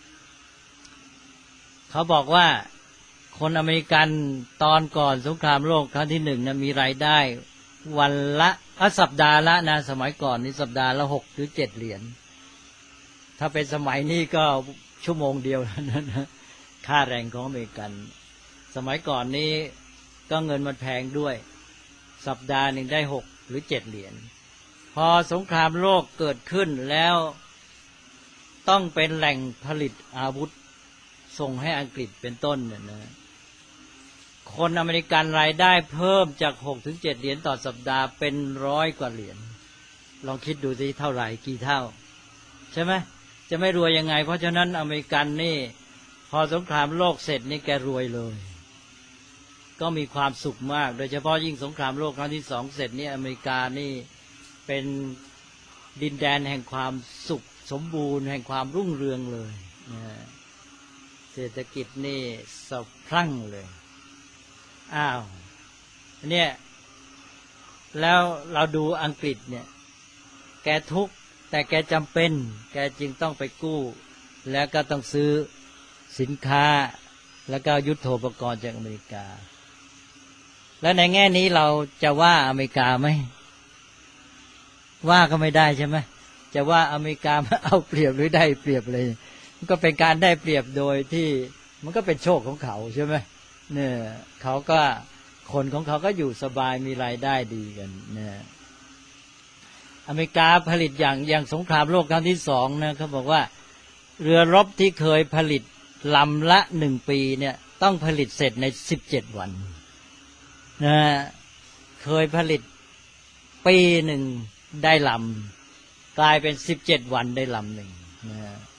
เขาบอกว่าคนอเมริกันตอนก่อนสงครามโลกครั้งที่หนึ่งนะมีรายได้วันละสัปดาห์ละนะสมัยก่อนนี่สัปดาห์ละหกหรือเจ็ดเหรียญถ้าเป็นสมัยนี้ก็ชั่วโมงเดียวนะค่าแรงของอเมริกันสมัยก่อนนี้ก็เงินมันแพงด้วยสัปดาห์หนึ่งได้หกหรือเจ็ดเหรียญพอสงครามโลกเกิดขึ้นแล้วต้องเป็นแหล่งผลิตอาวุธส่งให้อังกฤษเป็นต้นเนี่ยนะคนอเมริกันรายได้เพิ่มจากหกถึงเจ็ดเหรียญต่อสัปดาห์เป็นร้อยกว่าเหรียญลองคิดดูสิเท่าไหร่กี่เท่าใช่ไหมจะไม่รวยยังไงเพราะฉะนั้นอเมริกันนี่พอสงครามโลกเสร็จนี่แกรวยเลยก็มีความสุขมากโดยเฉพาะยิ่งสงครามโลกครั้งที่สองเสร็จนี่อเมริกานี่เป็นดินแดนแห่งความสุขสมบูรณ์แห่งความรุ่งเรืองเลยเศรษฐกิจนี่สะพรั่งเลยอ้าวเนี่ยแล้วเราดูอังกฤษเนี่ยแกทุกข์แต่แกจำเป็นแกจึงต้องไปกู้แล้วก็ต้องซื้อสินค้าแล้วก็ยุทโธปกรณ์จากอเมริกาแล้วในแง่นี้เราจะว่าอเมริกาไหมว่าก็ไม่ได้ใช่ไหมจะว่าอเมริกามาเอาเปรียบหรือได้เปรียบเลยมันก็เป็นการได้เปรียบโดยที่มันก็เป็นโชคของเขาใช่ไหมเนี่ยเขาก็คนของเขาก็อยู่สบายมีรายได้ดีกันเนี่ยอเมริกาผลิตอย่างอย่างสงครามโลกครั้งที่สองนะเขาบอกว่าเรือรบที่เคยผลิตลำละหนึ่งปีเนี่ยต้องผลิตเสร็จในสิบเจ็ดวันนะเคยผลิตปีหนึ่งได้ลำกลายเป็นสิบเจ็ดวันได้ลำหนึ่งนะ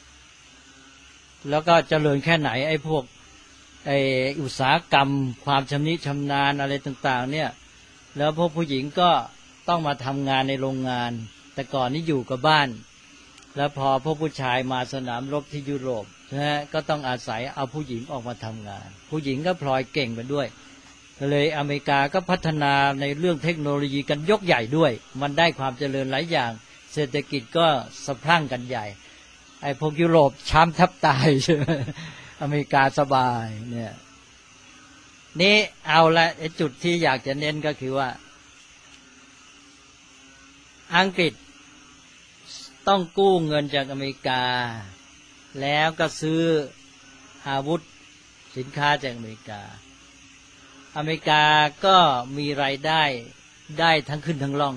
แล้วก็เจริญแค่ไหนไอ้พวกไอ้อุตสาหกรรมความชำนิชำนาญอะไรต่างๆเนี่ยแล้วพวกผู้หญิงก็ต้องมาทำงานในโรงงานแต่ก่อนนี้อยู่กับบ้านแล้วพอพวกผู้ชายมาสนามรบที่ยุโรปนะก็ต้องอาศัยเอาผู้หญิงออกมาทำงานผู้หญิงก็พลอยเก่งไปด้วยเลยอเมริกาก็พัฒนาในเรื่องเทคโนโลยีกันยกใหญ่ด้วยมันได้ความเจริญหลายอย่างเศรษฐกิจก็สะพรั่งกันใหญ่ไอ้พวกยุโรปช้ำทับตายใช่ไหมอเมริกาสบายเนี่ยนี่เอาละไอ้จุดที่อยากจะเน้นก็คือว่าอังกฤษต้องกู้เงินจากอเมริกาแล้วก็ซื้ออาวุธสินค้าจากอเมริกาอเมริกาก็มีรายได้ได้ทั้งขึ้นทั้งล่อง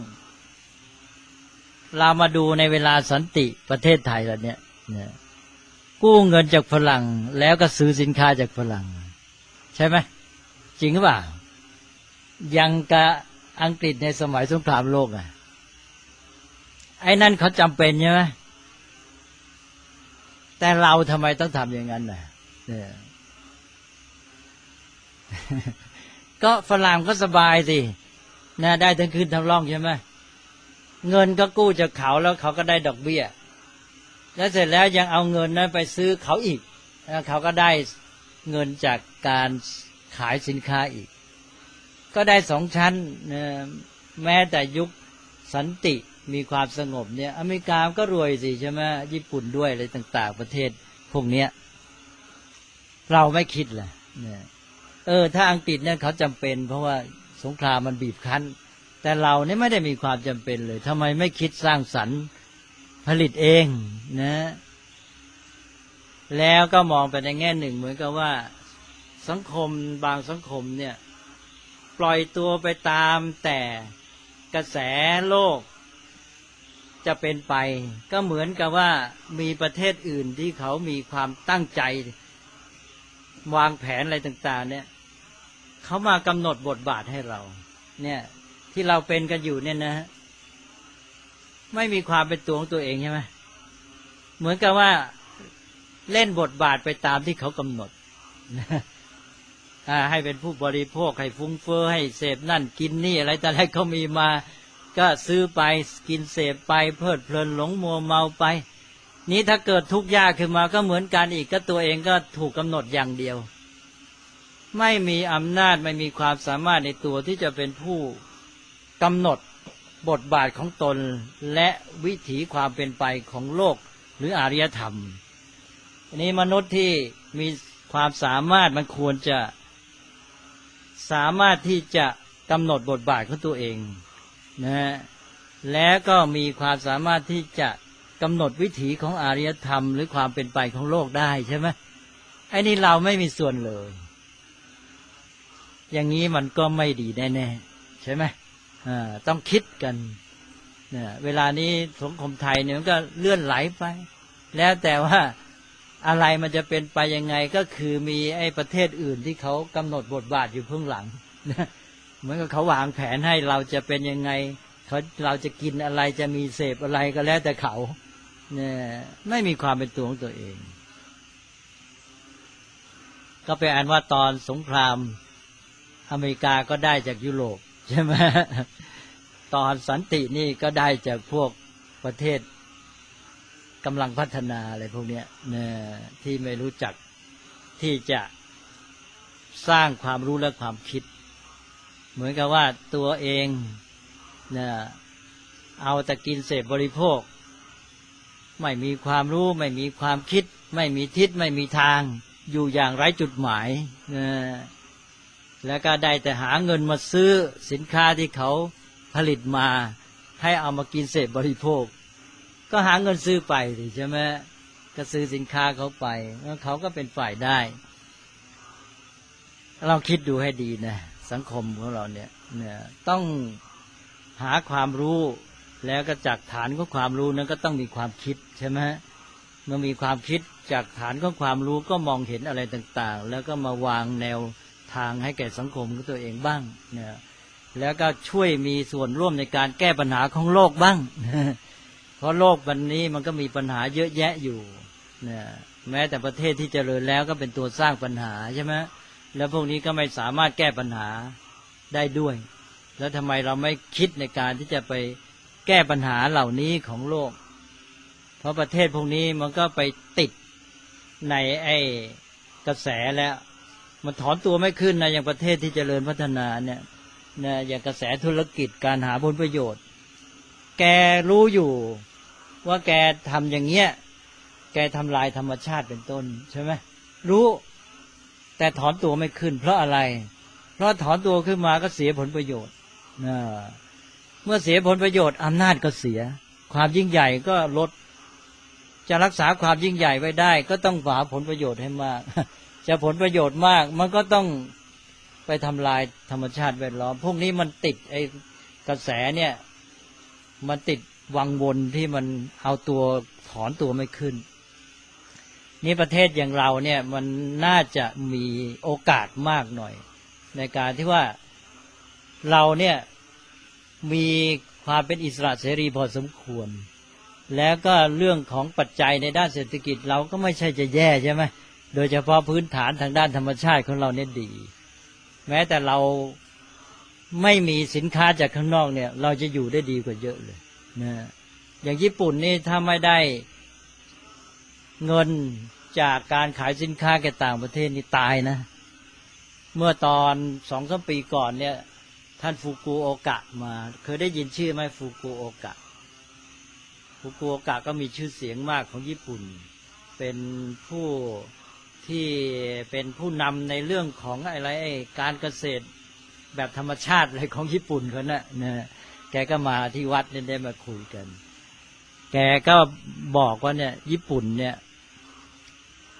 เรามาดูในเวลาสันติประเทศไทยแล้วเนี่ยเนี่ยกู้เงินจากฝรั่งแล้วก็ซื้อสินค้าจากฝรั่งใช่ไหมจริงหรือเปล่ายังกับอังกฤษในสมัยสงครามโลกอ่ะไอ้นั่นเขาจำเป็นใช่ไหมแต่เราทำไมต้องทำอย่างนั้นน่ะเนี่ยก็ฝรั่งก็สบายสินะได้ทั้งคืนทั้งร่องใช่ไหมเงินก็กู้จากเขาแล้วเขาก็ได้ดอกเบี้ยแล้วเสร็จแล้วยังเอาเงินนั้นไปซื้อเขาอีกแล้วเขาก็ได้เงินจากการขายสินค้าอีกก็ได้สองชั้นนะแม้แต่ยุคสันติมีความสงบเนี่ยอเมริกาก็รวยสิใช่ไหมญี่ปุ่นด้วยอะไรต่างๆประเทศพวกเนี้ยเราไม่คิดเลยเนี่ยเออถ้าอังกฤษเนี่ยเขาจำเป็นเพราะว่าสงครามมันบีบคั้นแต่เราเนี่ยไม่ได้มีความจำเป็นเลยทำไมไม่คิดสร้างสรรค์ผลิตเองนะแล้วก็มองไปในแง่หนึ่งเหมือนกับว่าสังคมบางสังคมเนี่ยปล่อยตัวไปตามแต่กระแสโลกจะเป็นไปก็เหมือนกับว่ามีประเทศอื่นที่เขามีความตั้งใจวางแผนอะไรต่างๆเนี่ยเขามากำหนดบทบาทให้เราเนี่ยที่เราเป็นกันอยู่เนี่ยนะไม่มีความเป็นตัวของตัวเองใช่ไหมเหมือนกับว่าเล่นบทบาทไปตามที่เขากำหนดให้เป็นผู้บริโภคให้ฟุ้งเฟ้อให้เสพนั่นกินนี่อะไรแต่อะไรเขามีมาก็ซื้อไปกินเสพไปเพลิดเพลินหลงมัวเมาไปนี้ถ้าเกิดทุกข์ยากขึ้นมาก็เหมือนกันอีกก็ตัวเองก็ถูกกำหนดอย่างเดียวไม่มีอำนาจไม่มีความสามารถในตัวที่จะเป็นผู้กำหนดบทบาทของตนและวิถีความเป็นไปของโลกหรืออารยธรรมอันนี้มนุษย์ที่มีความสามารถมันควรจะสามารถที่จะกำหนดบทบาทของตัวเองนะและก็มีความสามารถที่จะกำหนดวิถีของอารยธรรมหรือความเป็นไปของโลกได้ใช่ไหมไอ้นี่เราไม่มีส่วนเลยอย่างนี้มันก็ไม่ดีแน่ๆใช่ไหมอ่าต้องคิดกันเนี่ยเวลานี้สังคมไทยเนี่ยมันก็เลื่อนไหลไปแล้วแต่ว่าอะไรมันจะเป็นไปยังไงก็คือมีไอ้ประเทศอื่นที่เขากำหนดบทบาทอยู่เบื้องหลังเหมือนกับเขาวางแผนให้เราจะเป็นยังไงเขาเราจะกินอะไรจะมีเสพอะไรก็แล้วแต่เขาเนี่ยไม่มีความเป็นตัวของตัวเองก็เป็นอันว่าตอนสงครามอเมริกาก็ได้จากยุโรปใช่ไหมตอนสันตินี่ก็ได้จากพวกประเทศกำลังพัฒนาอะไรพวกนี้เนี่ยที่ไม่รู้จักที่จะสร้างความรู้และความคิดเหมือนกับว่าตัวเองเนี่ยเอาแต่กินเสพบริโภคไม่มีความรู้ไม่มีความคิดไม่มีทิศไม่มีทางอยู่อย่างไร้จุดหมายนะแล้วก็ได้แต่หาเงินมาซื้อสินค้าที่เขาผลิตมาให้เอามากินเสพบริโภคก็หาเงินซื้อไปใช่ไหมก็ซื้อสินค้าเขาไปแล้วเขาก็เป็นฝ่ายได้เราคิดดูให้ดีนะสังคมของเราเนี่ยเนี่ยต้องหาความรู้แล้วก็จากฐานของความรู้นั้นก็ต้องมีความคิดใช่ไหมเมื่อมีความคิดจากฐานของความรู้ก็มองเห็นอะไรต่างๆแล้วก็มาวางแนวทางให้แก่สังคมของตัวเองบ้างเนี่ยแล้วก็ช่วยมีส่วนร่วมในการแก้ปัญหาของโลกบ้างเพราะโลกวันนี้มันก็มีปัญหาเยอะแยะอยู่เนี่ยแม้แต่ประเทศที่เจริญแล้วก็เป็นตัวสร้างปัญหาใช่ไหมแล้วพวกนี้ก็ไม่สามารถแก้ปัญหาได้ด้วยแล้วทำไมเราไม่คิดในการที่จะไปแก้ปัญหาเหล่านี้ของโลกเพราะประเทศพวกนี้มันก็ไปติดในไอ้กระแสแล้วมันถอนตัวไม่ขึ้นนะอย่างประเทศที่เจริญพัฒนาเนี่ยนะอย่างกระแสธุรกิจการหาผลประโยชน์แกรู้อยู่ว่าแกทำอย่างเงี้ยแกทำลายธรรมชาติเป็นต้นใช่ไหมรู้แต่ถอนตัวไม่ขึ้นเพราะอะไรเพราะถอนตัวขึ้นมาก็เสียผลประโยชน์นะเมื่อเสียผลประโยชน์อำนาจก็เสียความยิ่งใหญ่ก็ลดจะรักษาความยิ่งใหญ่ไว้ได้ก็ต้องหาผลประโยชน์ให้มากจะผลประโยชน์มากมันก็ต้องไปทำลายธรรมชาติแวดล้อมพวกนี้มันติดไอ้กระแสเนี่ยมันติดวังวนที่มันเอาตัวถอนตัวไม่ขึ้นนี่ประเทศอย่างเราเนี่ยมันน่าจะมีโอกาสมากหน่อยในการที่ว่าเราเนี่ยมีความเป็นอิสระเสรีพอสมควรแล้วก็เรื่องของปัจจัยในด้านเศรษฐกิจเราก็ไม่ใช่จะแย่ใช่ไหมโดยเฉพาะพื้นฐานทางด้านธรรมชาติของเราเนี่ยดีแม้แต่เราไม่มีสินค้าจากข้างนอกเนี่ยเราจะอยู่ได้ดีกว่าเยอะเลยนะอย่างญี่ปุ่นนี่ถ้าไม่ได้เงินจากการขายสินค้าแก่ต่างประเทศนี่ตายนะเมื่อตอนสองสามปีก่อนเนี่ยท่านฟุกุโอกะมาเคยได้ยินชื่อไหมฟุกุโอกะฟุกุโอกะก็มีชื่อเสียงมากของญี่ปุ่นเป็นผู้ที่เป็นผู้นำในเรื่องของอะไรการเกษตรแบบธรรมชาติอะไรของญี่ปุ่นเขานะนะแกก็มาที่วัดเนี่ยได้มาคุยกันแกก็บอกว่าเนี่ยญี่ปุ่นเนี่ย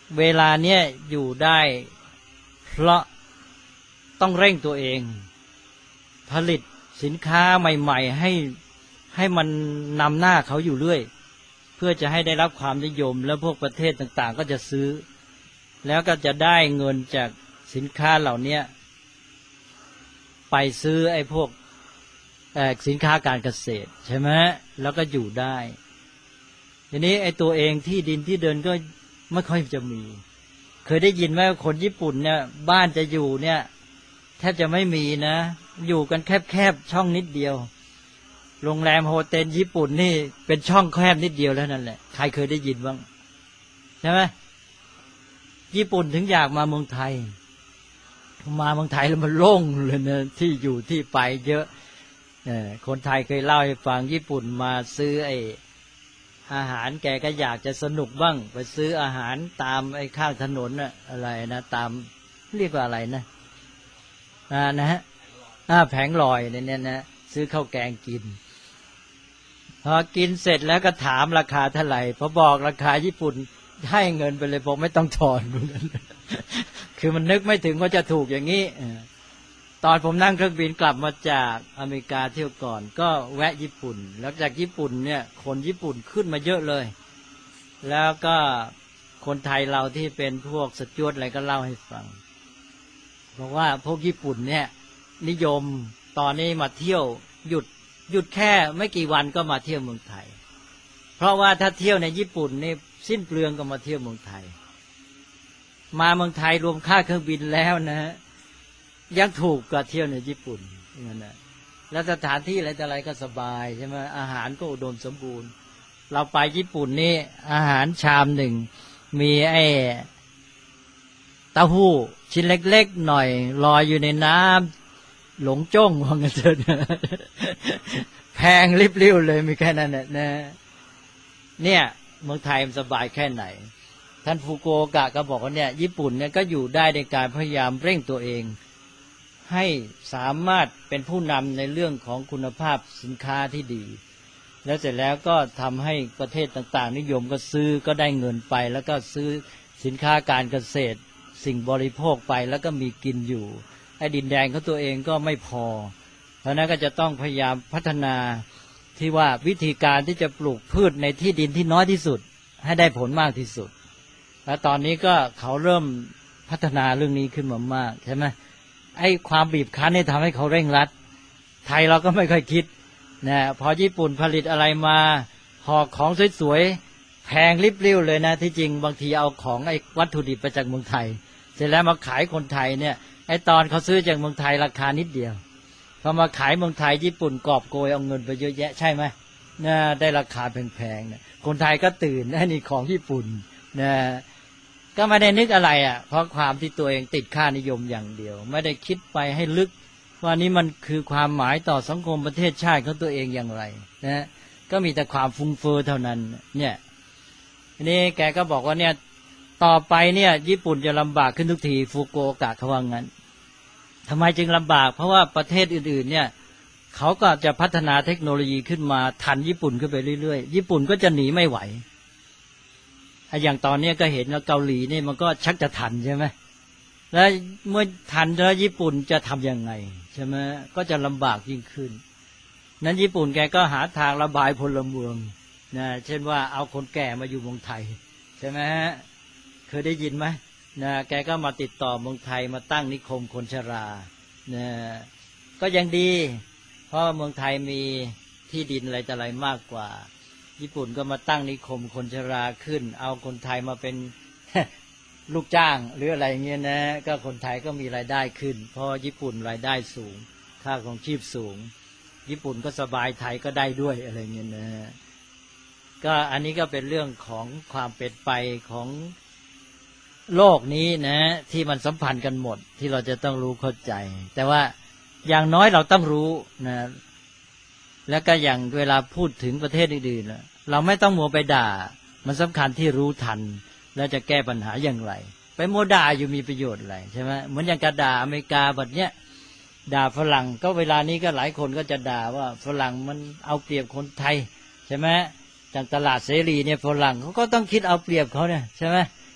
เวลาเนี้ยอยู่ได้เพราะต้องเร่งตัวเองผลิตสินค้าใหม่ๆให้ให้มันนำหน้าเขาอยู่เรื่อยเพื่อจะให้ได้รับความนิยมแล้วพวกประเทศต่างๆก็จะซื้อแล้วก็จะได้เงินจากสินค้าเหล่านี้ไปซื้อไอ้พวกสินค้าการเกษตรใช่ไหมแล้วก็อยู่ได้ทีนี้ไอ้ตัวเองที่ดินที่เดินก็ไม่ค่อยจะมีเคยได้ยินไหมคนญี่ปุ่นเนี่ยบ้านจะอยู่เนี่ยแทบจะไม่มีนะอยู่กันแคบๆช่องนิดเดียวโรงแรมโฮเทลญี่ปุ่นนี่เป็นช่องแคบนิดเดียวแล้วนั่นแหละใครเคยได้ยินบ้างใช่ไหมญี่ปุ่นถึงอยากมาเมืองไทยมาเมืองไทยแล้วมันโล่งเลยนะที่อยู่ที่ไปเยอะคนไทยเคยเล่าให้ฟังญี่ปุ่นมาซื้อไอ้อาหารแกก็อยากจะสนุกบ้างไปซื้ออาหารตามไอ้ข้างถนนน่ะอะไรนะตามเรียกว่าอะไรนะอ่านะฮะอ่าแผงลอยเนี่ยนะซื้อข้าวแกงกินพอกินเสร็จแล้วก็ถามราคาเท่าไหร่พอบอกราคาญี่ปุ่นให้เงินไปเลยบอกไม่ต้องถอนเหมือนกันคือมันนึกไม่ถึงว่าจะถูกอย่างนี้ตอนผมนั่งเครื่องบินกลับมาจากอเมริกาเที่ยวก่อนก็แวะญี่ปุ่นแล้วจากญี่ปุ่นเนี่ยคนญี่ปุ่นขึ้นมาเยอะเลยแล้วก็คนไทยเราที่เป็นพวกสจ๊วตอะไรก็เล่าให้ฟังบอกว่าพวกญี่ปุ่นเนี่ยนิยมตอนนี้มาเที่ยวหยุดหยุดแค่ไม่กี่วันก็มาเที่ยวเมืองไทยเพราะว่าถ้าเที่ยวในญี่ปุ่นนี่สิ้นเปลืองก็มาเที่ยวเมืองไทยมาเมืองไทยรวมค่าเครื่องบินแล้วนะฮะยังถูกกว่าเที่ยวในญี่ปุ่นนั่นแหละแล้วสถานที่อะไรแต่อะไรก็สบายใช่ไหมอาหารก็อุดมสมบูรณ์เราไปญี่ปุ่นนี่อาหารชามหนึ่งมีไอ้เต้าหู้ชิ้นเล็กๆหน่อยลอยอยู่ในน้ำหลงจ้งว่างั้นเถอะแพงริบลิ่วเลยมีแค่นั้นแหละนะเนี่ยเมืองไทยมันสบายแค่ไหนท่านฟุกุโอกะก็บอกว่าเนี่ยญี่ปุ่นเนี่ยก็อยู่ได้ในการพยายามเร่งตัวเองให้สามารถเป็นผู้นำในเรื่องของคุณภาพสินค้าที่ดีแล้วเสร็จแล้วก็ทำให้ประเทศต่างๆนิยมก็ซื้อก็ได้เงินไปแล้วก็ซื้อสินค้าการเกษตรสิ่งบริโภคไปแล้วก็มีกินอยู่ไอ้ดินแดนของตัวเองก็ไม่พอเพราะนั้นก็จะต้องพยายามพัฒนาที่ว่าวิธีการที่จะปลูกพืชในที่ดินที่น้อยที่สุดให้ได้ผลมากที่สุดแล้วตอนนี้ก็เขาเริ่มพัฒนาเรื่องนี้ขึ้นมามากใช่ไหมไอ้ความบีบคั้นนี่ทำให้เขาเร่งรัดไทยเราก็ไม่ค่อยคิดนะพอญี่ปุ่นผลิตอะไรมาห่อของสวยๆแพงริบลิ่วเลยนะที่จริงบางทีเอาของไอ้วัตถุดิบมาจากเมืองไทยเสร็จแล้วมาขายคนไทยเนี่ยไอ้ตอนเขาซื้อจากเมืองไทยราคานิดเดียวพอมาขายเมืองไทยญี่ปุ่นกอบโกยเอาเงินไปเยอะแยะใช่ไหมนะได้ราคาแพงๆเนี่ยคนไทยก็ตื่นไอ้นี่ของญี่ปุ่นนะก็ไม่ได้นึกอะไรอ่ะเพราะความที่ตัวเองติดค่านิยมอย่างเดียวไม่ได้คิดไปให้ลึกว่านี้มันคือความหมายต่อสังคมประเทศชาติของตัวเองอย่างไรนะก็มีแต่ความฟุ้งเฟ้อเท่านั้นเนี่ยนี่แกก็บอกว่าเนี่ยต่อไปเนี่ยญี่ปุ่นจะลำบากขึ้นทุกทีฟุกุโอกะเขาว่างั้นทำไมจึงลำบากเพราะว่าประเทศอื่นๆเนี่ยเขาก็จะพัฒนาเทคโนโลยีขึ้นมาทันญี่ปุ่นขึ้นไปเรื่อยๆญี่ปุ่นก็จะหนีไม่ไหวอย่างตอนนี้ก็เห็นแล้วเกาหลีนี่มันก็ชักจะทันใช่ไหมแล้วเมื่อทันแล้วญี่ปุ่นจะทำยังไงใช่ไหมก็จะลำบากยิ่งขึ้นนั้นญี่ปุ่นแกก็หาทางระบายพลเมืองนะเช่นว่าเอาคนแก่มาอยู่เมืองไทยใช่ไหมฮะเคยได้ยินไหมนะแกก็มาติดต่อเมืองไทยมาตั้งนิคมคนชรานะก็ยังดีเพราะเมืองไทยมีที่ดินอะไรแต่อะไรมากกว่าญี่ปุ่นก็มาตั้งนิคมคนชราขึ้นเอาคนไทยมาเป็น ลูกจ้างหรืออะไรเงี้ยนะก็คนไทยก็มีรายได้ขึ้นเพราะญี่ปุ่นรายได้สูงค่าของชีพสูงญี่ปุ่นก็สบายไทยก็ได้ด้วยอะไรเงี้ยนะก็อันนี้ก็เป็นเรื่องของความเป็นไปของโลกนี้นะที่มันสัมพันธ์กันหมดที่เราจะต้องรู้เข้าใจแต่ว่าอย่างน้อยเราต้องรู้นะแล้วก็อย่างเวลาพูดถึงประเทศอื่นๆเราไม่ต้องมัวไปด่ามันสำคัญที่รู้ทันแล้วจะแก้ปัญหาอย่างไรไปมัวด่าอยู่มีประโยชน์อะไรใช่ไหมเหมือนอย่างกระด่าอเมริกาแบบเนี้ยด่าฝรั่งก็เวลานี้ก็หลายคนก็จะด่าว่าฝรั่งมันเอาเปรียบคนไทยใช่ไหมจากตลาดเสรีเนี่ยฝรั่งเขาก็ต้องคิดเอาเปรียบเขาเนี่ยใช่ไหม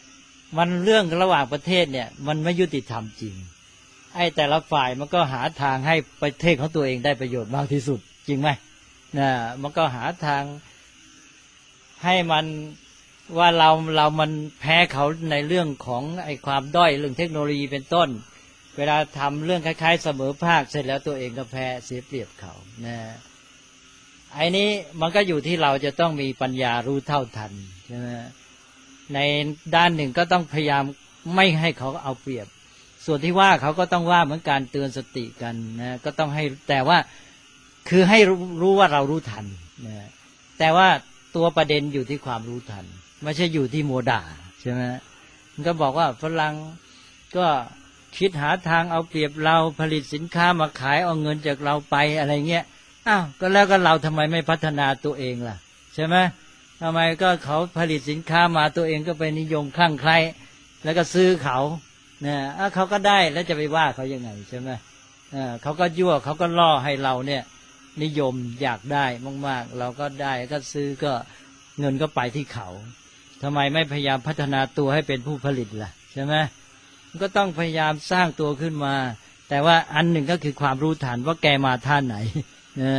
มันเรื่องระหว่างประเทศเนี่ยมันไม่ยุติธรรมจริงไอ้แต่ละฝ่ายมันก็หาทางให้ประเทศของตัวเองได้ประโยชน์มากที่สุดจริงไหมนะมันก็หาทางให้มันว่าเราเรามันแพ้เขาในเรื่องของไอ้ความด้อยเรื่องเทคโนโลยีเป็นต้นเวลาทำเรื่องคล้ายๆเสมอภาคเสร็จแล้วตัวเองก็แพ้เสียเปรียบเขานะไอ้นี้มันก็อยู่ที่เราจะต้องมีปัญญารู้เท่าทันใช่ไหมในด้านหนึ่งก็ต้องพยายามไม่ให้เขาเอาเปรียบส่วนที่ว่าเขาก็ต้องว่าเหมือนการเตือนสติกันนะก็ต้องให้แต่ว่าคือให้รู้ว่าเรารู้ทันนะแต่ว่าตัวประเด็นอยู่ที่ความรู้ทันไม่ใช่อยู่ที่โมด่าใช่ไหมมันก็บอกว่าฝรั่งก็คิดหาทางเอาเปรียบเราผลิตสินค้ามาขายเอาเงินจากเราไปอะไรเงี้ยอ้าวก็แล้วก็เราทำไมไม่พัฒนาตัวเองล่ะใช่ไหมทำไมก็เขาผลิตสินค้ามาตัวเองก็ไปนิยมคลั่งไคล้แล้วก็ซื้อเขาเนี่ยเขาก็ได้แล้วจะไปว่าเขายังไงใช่ไหมเขาก็ยั่วเขาก็ล่อให้เราเนี่ยนิยมอยากได้มากๆเราก็ได้ก็ซื้อก็เงินก็ไปที่เขาทำไมไม่พยายามพัฒนาตัวให้เป็นผู้ผลิตล่ะใช่ไหมก็ต้องพยายามสร้างตัวขึ้นมาแต่ว่าอันหนึ่งก็คือความรู้ทันว่าแกมาท่าไหนนะ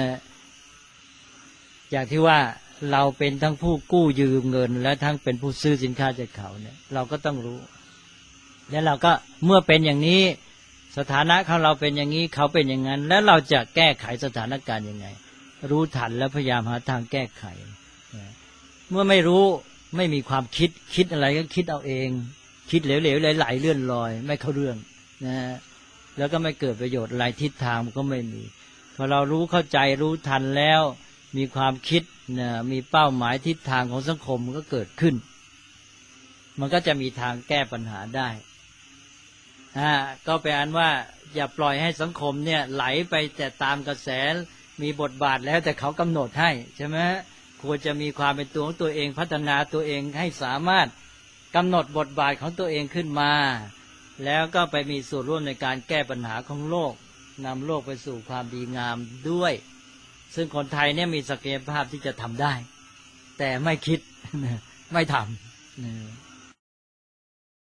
จากที่ว่าเราเป็นทั้งผู้กู้ยืมเงินและทั้งเป็นผู้ซื้อสินค้าจากเขาเนี่ยเราก็ต้องรู้แล้วเราก็เมื่อเป็นอย่างนี้สถานะของเราเป็นอย่างนี้เขาเป็นอย่างนั้นแล้วเราจะแก้ไขสถานการณ์ยังไงรู้ทันแล้วพยายามหาทางแก้ไขเมื่อไม่รู้ไม่มีความคิดคิดอะไรก็คิดเอาเองคิดเหลวๆไหลๆเลื่อนลอยไม่เข้าเรื่องนะแล้วก็ไม่เกิดประโยชน์อะไรทิศทางมันก็ไม่มีพอเรารู้เข้าใจรู้ทันแล้วมีความคิดนะมีเป้าหมายทิศทางของสังคมมันก็เกิดขึ้นมันก็จะมีทางแก้ปัญหาได้อ่าก็แปลว่าอย่าปล่อยให้สังคมเนี่ยไหลไปแต่ตามกระแสมีบทบาทแล้วแต่เขากำหนดให้ใช่ไหมควรจะมีความเป็นตัวของตัวเองพัฒนาตัวเองให้สามารถกำหนดบทบาทของตัวเองขึ้นมาแล้วก็ไปมีส่วนร่วมในการแก้ปัญหาของโลกนำโลกไปสู่ความดีงามด้วยซึ่งคนไทยเนี่ยมีศักยภาพที่จะทำได้แต่ไม่คิดไม่ทำ